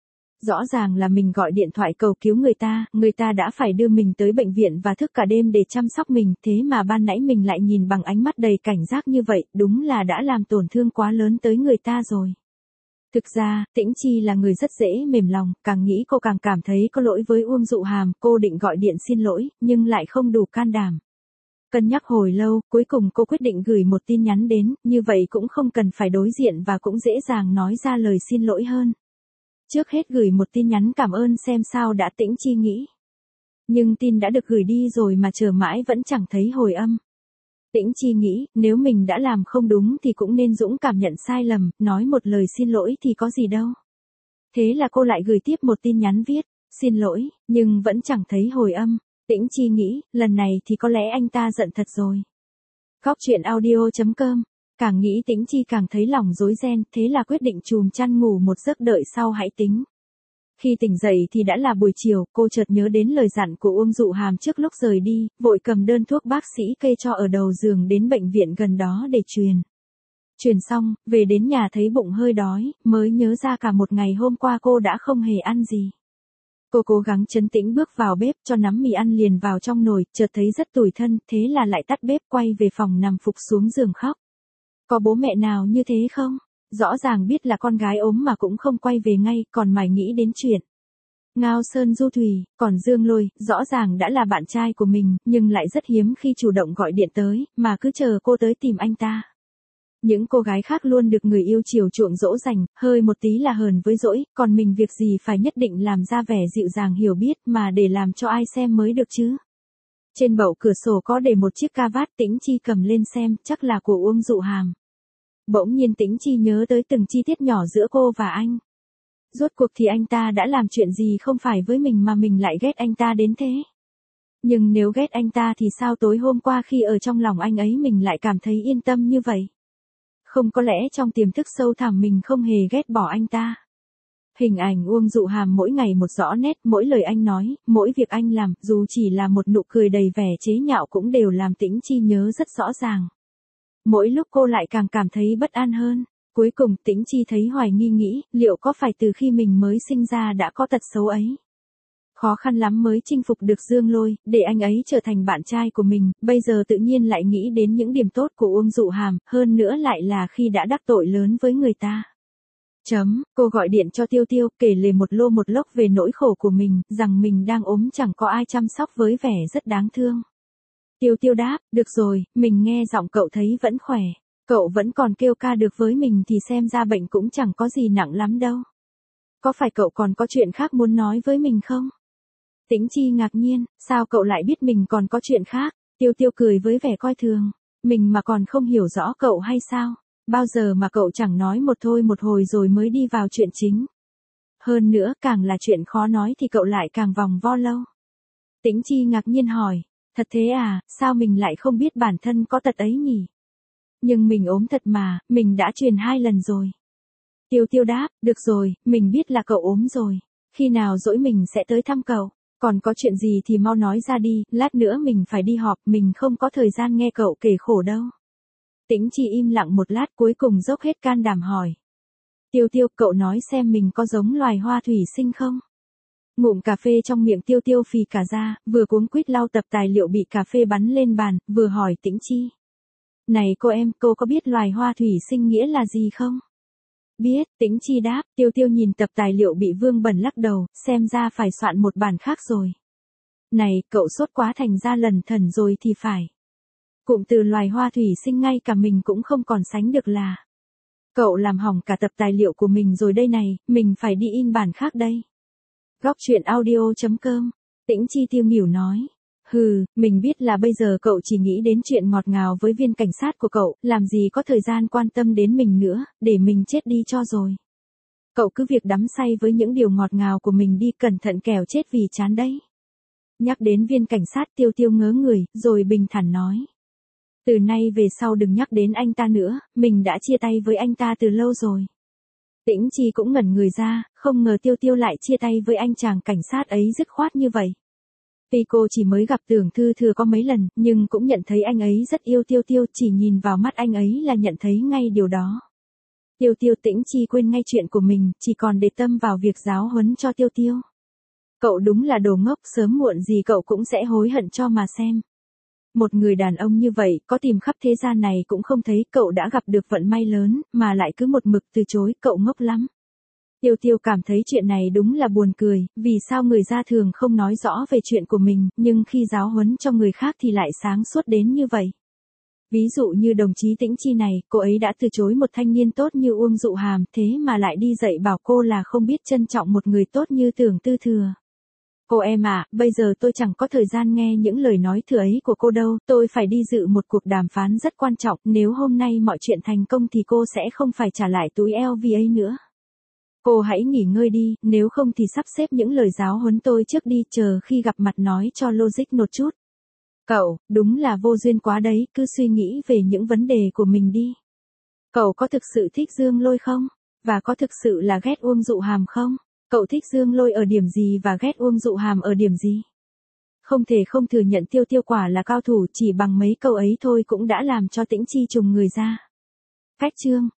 Rõ ràng là mình gọi điện thoại cầu cứu người ta, người ta đã phải đưa mình tới bệnh viện và thức cả đêm để chăm sóc mình, thế mà ban nãy mình lại nhìn bằng ánh mắt đầy cảnh giác như vậy, đúng là đã làm tổn thương quá lớn tới người ta rồi. Thực ra, Tĩnh Chi là người rất dễ mềm lòng, càng nghĩ cô càng cảm thấy có lỗi với Uông Dụ Hàm, cô định gọi điện xin lỗi, nhưng lại không đủ can đảm. Cân nhắc hồi lâu, cuối cùng cô quyết định gửi một tin nhắn đến, như vậy cũng không cần phải đối diện và cũng dễ dàng nói ra lời xin lỗi hơn. Trước hết gửi một tin nhắn cảm ơn xem sao đã, Tĩnh Chi nghĩ. Nhưng tin đã được gửi đi rồi mà chờ mãi vẫn chẳng thấy hồi âm. Tĩnh Chi nghĩ, nếu mình đã làm không đúng thì cũng nên dũng cảm nhận sai lầm, nói một lời xin lỗi thì có gì đâu. Thế là cô lại gửi tiếp một tin nhắn viết, xin lỗi, nhưng vẫn chẳng thấy hồi âm. Tĩnh Chi nghĩ, lần này thì có lẽ anh ta giận thật rồi. Góc truyện audio chấm com. Càng nghĩ Tĩnh Chi càng thấy lòng rối ren, thế là quyết định chùm chăn ngủ một giấc đợi sau hãy tính. Khi tỉnh dậy thì đã là buổi chiều, cô chợt nhớ đến lời dặn của Uông Dụ Hàm trước lúc rời đi, vội cầm đơn thuốc bác sĩ kê cho ở đầu giường đến bệnh viện gần đó để truyền. Truyền xong, về đến nhà thấy bụng hơi đói, mới nhớ ra cả một ngày hôm qua cô đã không hề ăn gì. Cô cố gắng trấn tĩnh bước vào bếp cho nắm mì ăn liền vào trong nồi, chợt thấy rất tủi thân, thế là lại tắt bếp quay về phòng nằm phục xuống giường khóc. Có bố mẹ nào như thế không? Rõ ràng biết là con gái ốm mà cũng không quay về ngay, còn mải nghĩ đến chuyện. Ngao Sơn Du Thùy, còn Dương Lôi, rõ ràng đã là bạn trai của mình, nhưng lại rất hiếm khi chủ động gọi điện tới, mà cứ chờ cô tới tìm anh ta. Những cô gái khác luôn được người yêu chiều chuộng dỗ dành, hơi một tí là hờn với dỗi, còn mình việc gì phải nhất định làm ra vẻ dịu dàng hiểu biết mà để làm cho ai xem mới được chứ. Trên bậu cửa sổ có để một chiếc ca vát, Tĩnh Chi cầm lên xem, chắc là của Uông Dụ Hàm. Bỗng nhiên Tĩnh Chi nhớ tới từng chi tiết nhỏ giữa cô và anh. Rốt cuộc thì anh ta đã làm chuyện gì không phải với mình mà mình lại ghét anh ta đến thế. Nhưng nếu ghét anh ta thì sao tối hôm qua khi ở trong lòng anh ấy mình lại cảm thấy yên tâm như vậy? Không có lẽ trong tiềm thức sâu thẳm mình không hề ghét bỏ anh ta. Hình ảnh Uông Dụ Hàm mỗi ngày một rõ nét, mỗi lời anh nói, mỗi việc anh làm, dù chỉ là một nụ cười đầy vẻ chế nhạo cũng đều làm Tĩnh Chi nhớ rất rõ ràng. Mỗi lúc cô lại càng cảm thấy bất an hơn. Cuối cùng Tĩnh Chi thấy hoài nghi nghĩ, liệu có phải từ khi mình mới sinh ra đã có tật xấu ấy. Khó khăn lắm mới chinh phục được Dương Lôi, để anh ấy trở thành bạn trai của mình, bây giờ tự nhiên lại nghĩ đến những điểm tốt của Uông Dụ Hàm, hơn nữa lại là khi đã đắc tội lớn với người ta. Chấm, cô gọi điện cho Tiêu Tiêu, kể lể một lô một lốc về nỗi khổ của mình, rằng mình đang ốm chẳng có ai chăm sóc với vẻ rất đáng thương. Tiêu Tiêu đáp, được rồi, mình nghe giọng cậu thấy vẫn khỏe. Cậu vẫn còn kêu ca được với mình thì xem ra bệnh cũng chẳng có gì nặng lắm đâu. Có phải cậu còn có chuyện khác muốn nói với mình không? Tĩnh Chi ngạc nhiên, sao cậu lại biết mình còn có chuyện khác? Tiêu Tiêu cười với vẻ coi thường. Mình mà còn không hiểu rõ cậu hay sao? Bao giờ mà cậu chẳng nói một thôi một hồi rồi mới đi vào chuyện chính. Hơn nữa càng là chuyện khó nói thì cậu lại càng vòng vo lâu. Tĩnh Chi ngạc nhiên hỏi, thật thế à, sao mình lại không biết bản thân có tật ấy nhỉ? Nhưng mình ốm thật mà, mình đã truyền hai lần rồi. Tiêu Tiêu đáp, được rồi, mình biết là cậu ốm rồi. Khi nào rỗi mình sẽ tới thăm cậu. Còn có chuyện gì thì mau nói ra đi, lát nữa mình phải đi họp, mình không có thời gian nghe cậu kể khổ đâu. Tĩnh Chi im lặng một lát cuối cùng dốc hết can đảm hỏi. Tiêu Tiêu, cậu nói xem mình có giống loài hoa thủy sinh không? Ngụm cà phê trong miệng Tiêu Tiêu phì cả ra, vừa cuống quýt lau tập tài liệu bị cà phê bắn lên bàn, vừa hỏi Tĩnh Chi. Này cô em, cô có biết loài hoa thủy sinh nghĩa là gì không? Biết, Tĩnh Chi đáp. Tiêu Tiêu nhìn tập tài liệu bị vương bẩn lắc đầu, xem ra phải soạn một bản khác rồi. Này, cậu sốt quá thành ra lần thần rồi thì phải. Cụm từ loài hoa thủy sinh ngay cả mình cũng không còn sánh được là. Cậu làm hỏng cả tập tài liệu của mình rồi đây này, mình phải đi in bản khác đây. Góc truyện audio chấm com. Tĩnh Chi tiêu nghỉu nói. Hừ, mình biết là bây giờ cậu chỉ nghĩ đến chuyện ngọt ngào với viên cảnh sát của cậu, làm gì có thời gian quan tâm đến mình nữa, để mình chết đi cho rồi. Cậu cứ việc đắm say với những điều ngọt ngào của mình đi, cẩn thận kẻo chết vì chán đấy. Nhắc đến viên cảnh sát, Tiêu Tiêu ngớ người, rồi bình thản nói. Từ nay về sau đừng nhắc đến anh ta nữa, mình đã chia tay với anh ta từ lâu rồi. Tĩnh Chi cũng ngẩn người ra, không ngờ Tiêu Tiêu lại chia tay với anh chàng cảnh sát ấy dứt khoát như vậy. Tuy cô chỉ mới gặp Tưởng Thư Thừa có mấy lần, nhưng cũng nhận thấy anh ấy rất yêu Tiêu Tiêu, chỉ nhìn vào mắt anh ấy là nhận thấy ngay điều đó. Tiêu Tiêu Tĩnh Chi quên ngay chuyện của mình, chỉ còn để tâm vào việc giáo huấn cho Tiêu Tiêu. Cậu đúng là đồ ngốc, sớm muộn gì cậu cũng sẽ hối hận cho mà xem. Một người đàn ông như vậy, có tìm khắp thế gian này cũng không thấy, cậu đã gặp được vận may lớn, mà lại cứ một mực từ chối, cậu ngốc lắm. Tiêu Tiêu cảm thấy chuyện này đúng là buồn cười, vì sao người ra thường không nói rõ về chuyện của mình, nhưng khi giáo huấn cho người khác thì lại sáng suốt đến như vậy. Ví dụ như đồng chí Tĩnh Chi này, cô ấy đã từ chối một thanh niên tốt như Uông Dụ Hàm, thế mà lại đi dạy bảo cô là không biết trân trọng một người tốt như Tưởng Tư Thừa. Cô em à, bây giờ tôi chẳng có thời gian nghe những lời nói thừa ấy của cô đâu, tôi phải đi dự một cuộc đàm phán rất quan trọng, nếu hôm nay mọi chuyện thành công thì cô sẽ không phải trả lại túi L V A nữa. Cô hãy nghỉ ngơi đi, nếu không thì sắp xếp những lời giáo huấn tôi trước đi, chờ khi gặp mặt nói cho logic một chút. Cậu, đúng là vô duyên quá đấy, cứ suy nghĩ về những vấn đề của mình đi. Cậu có thực sự thích Dương Lôi không? Và có thực sự là ghét Uông Dụ Hàm không? Cậu thích Dương Lôi ở điểm gì và ghét Uông Dụ Hàm ở điểm gì? Không thể không thừa nhận Tiêu Tiêu quả là cao thủ, chỉ bằng mấy câu ấy thôi cũng đã làm cho Tĩnh Chi trùng người ra. Cách chương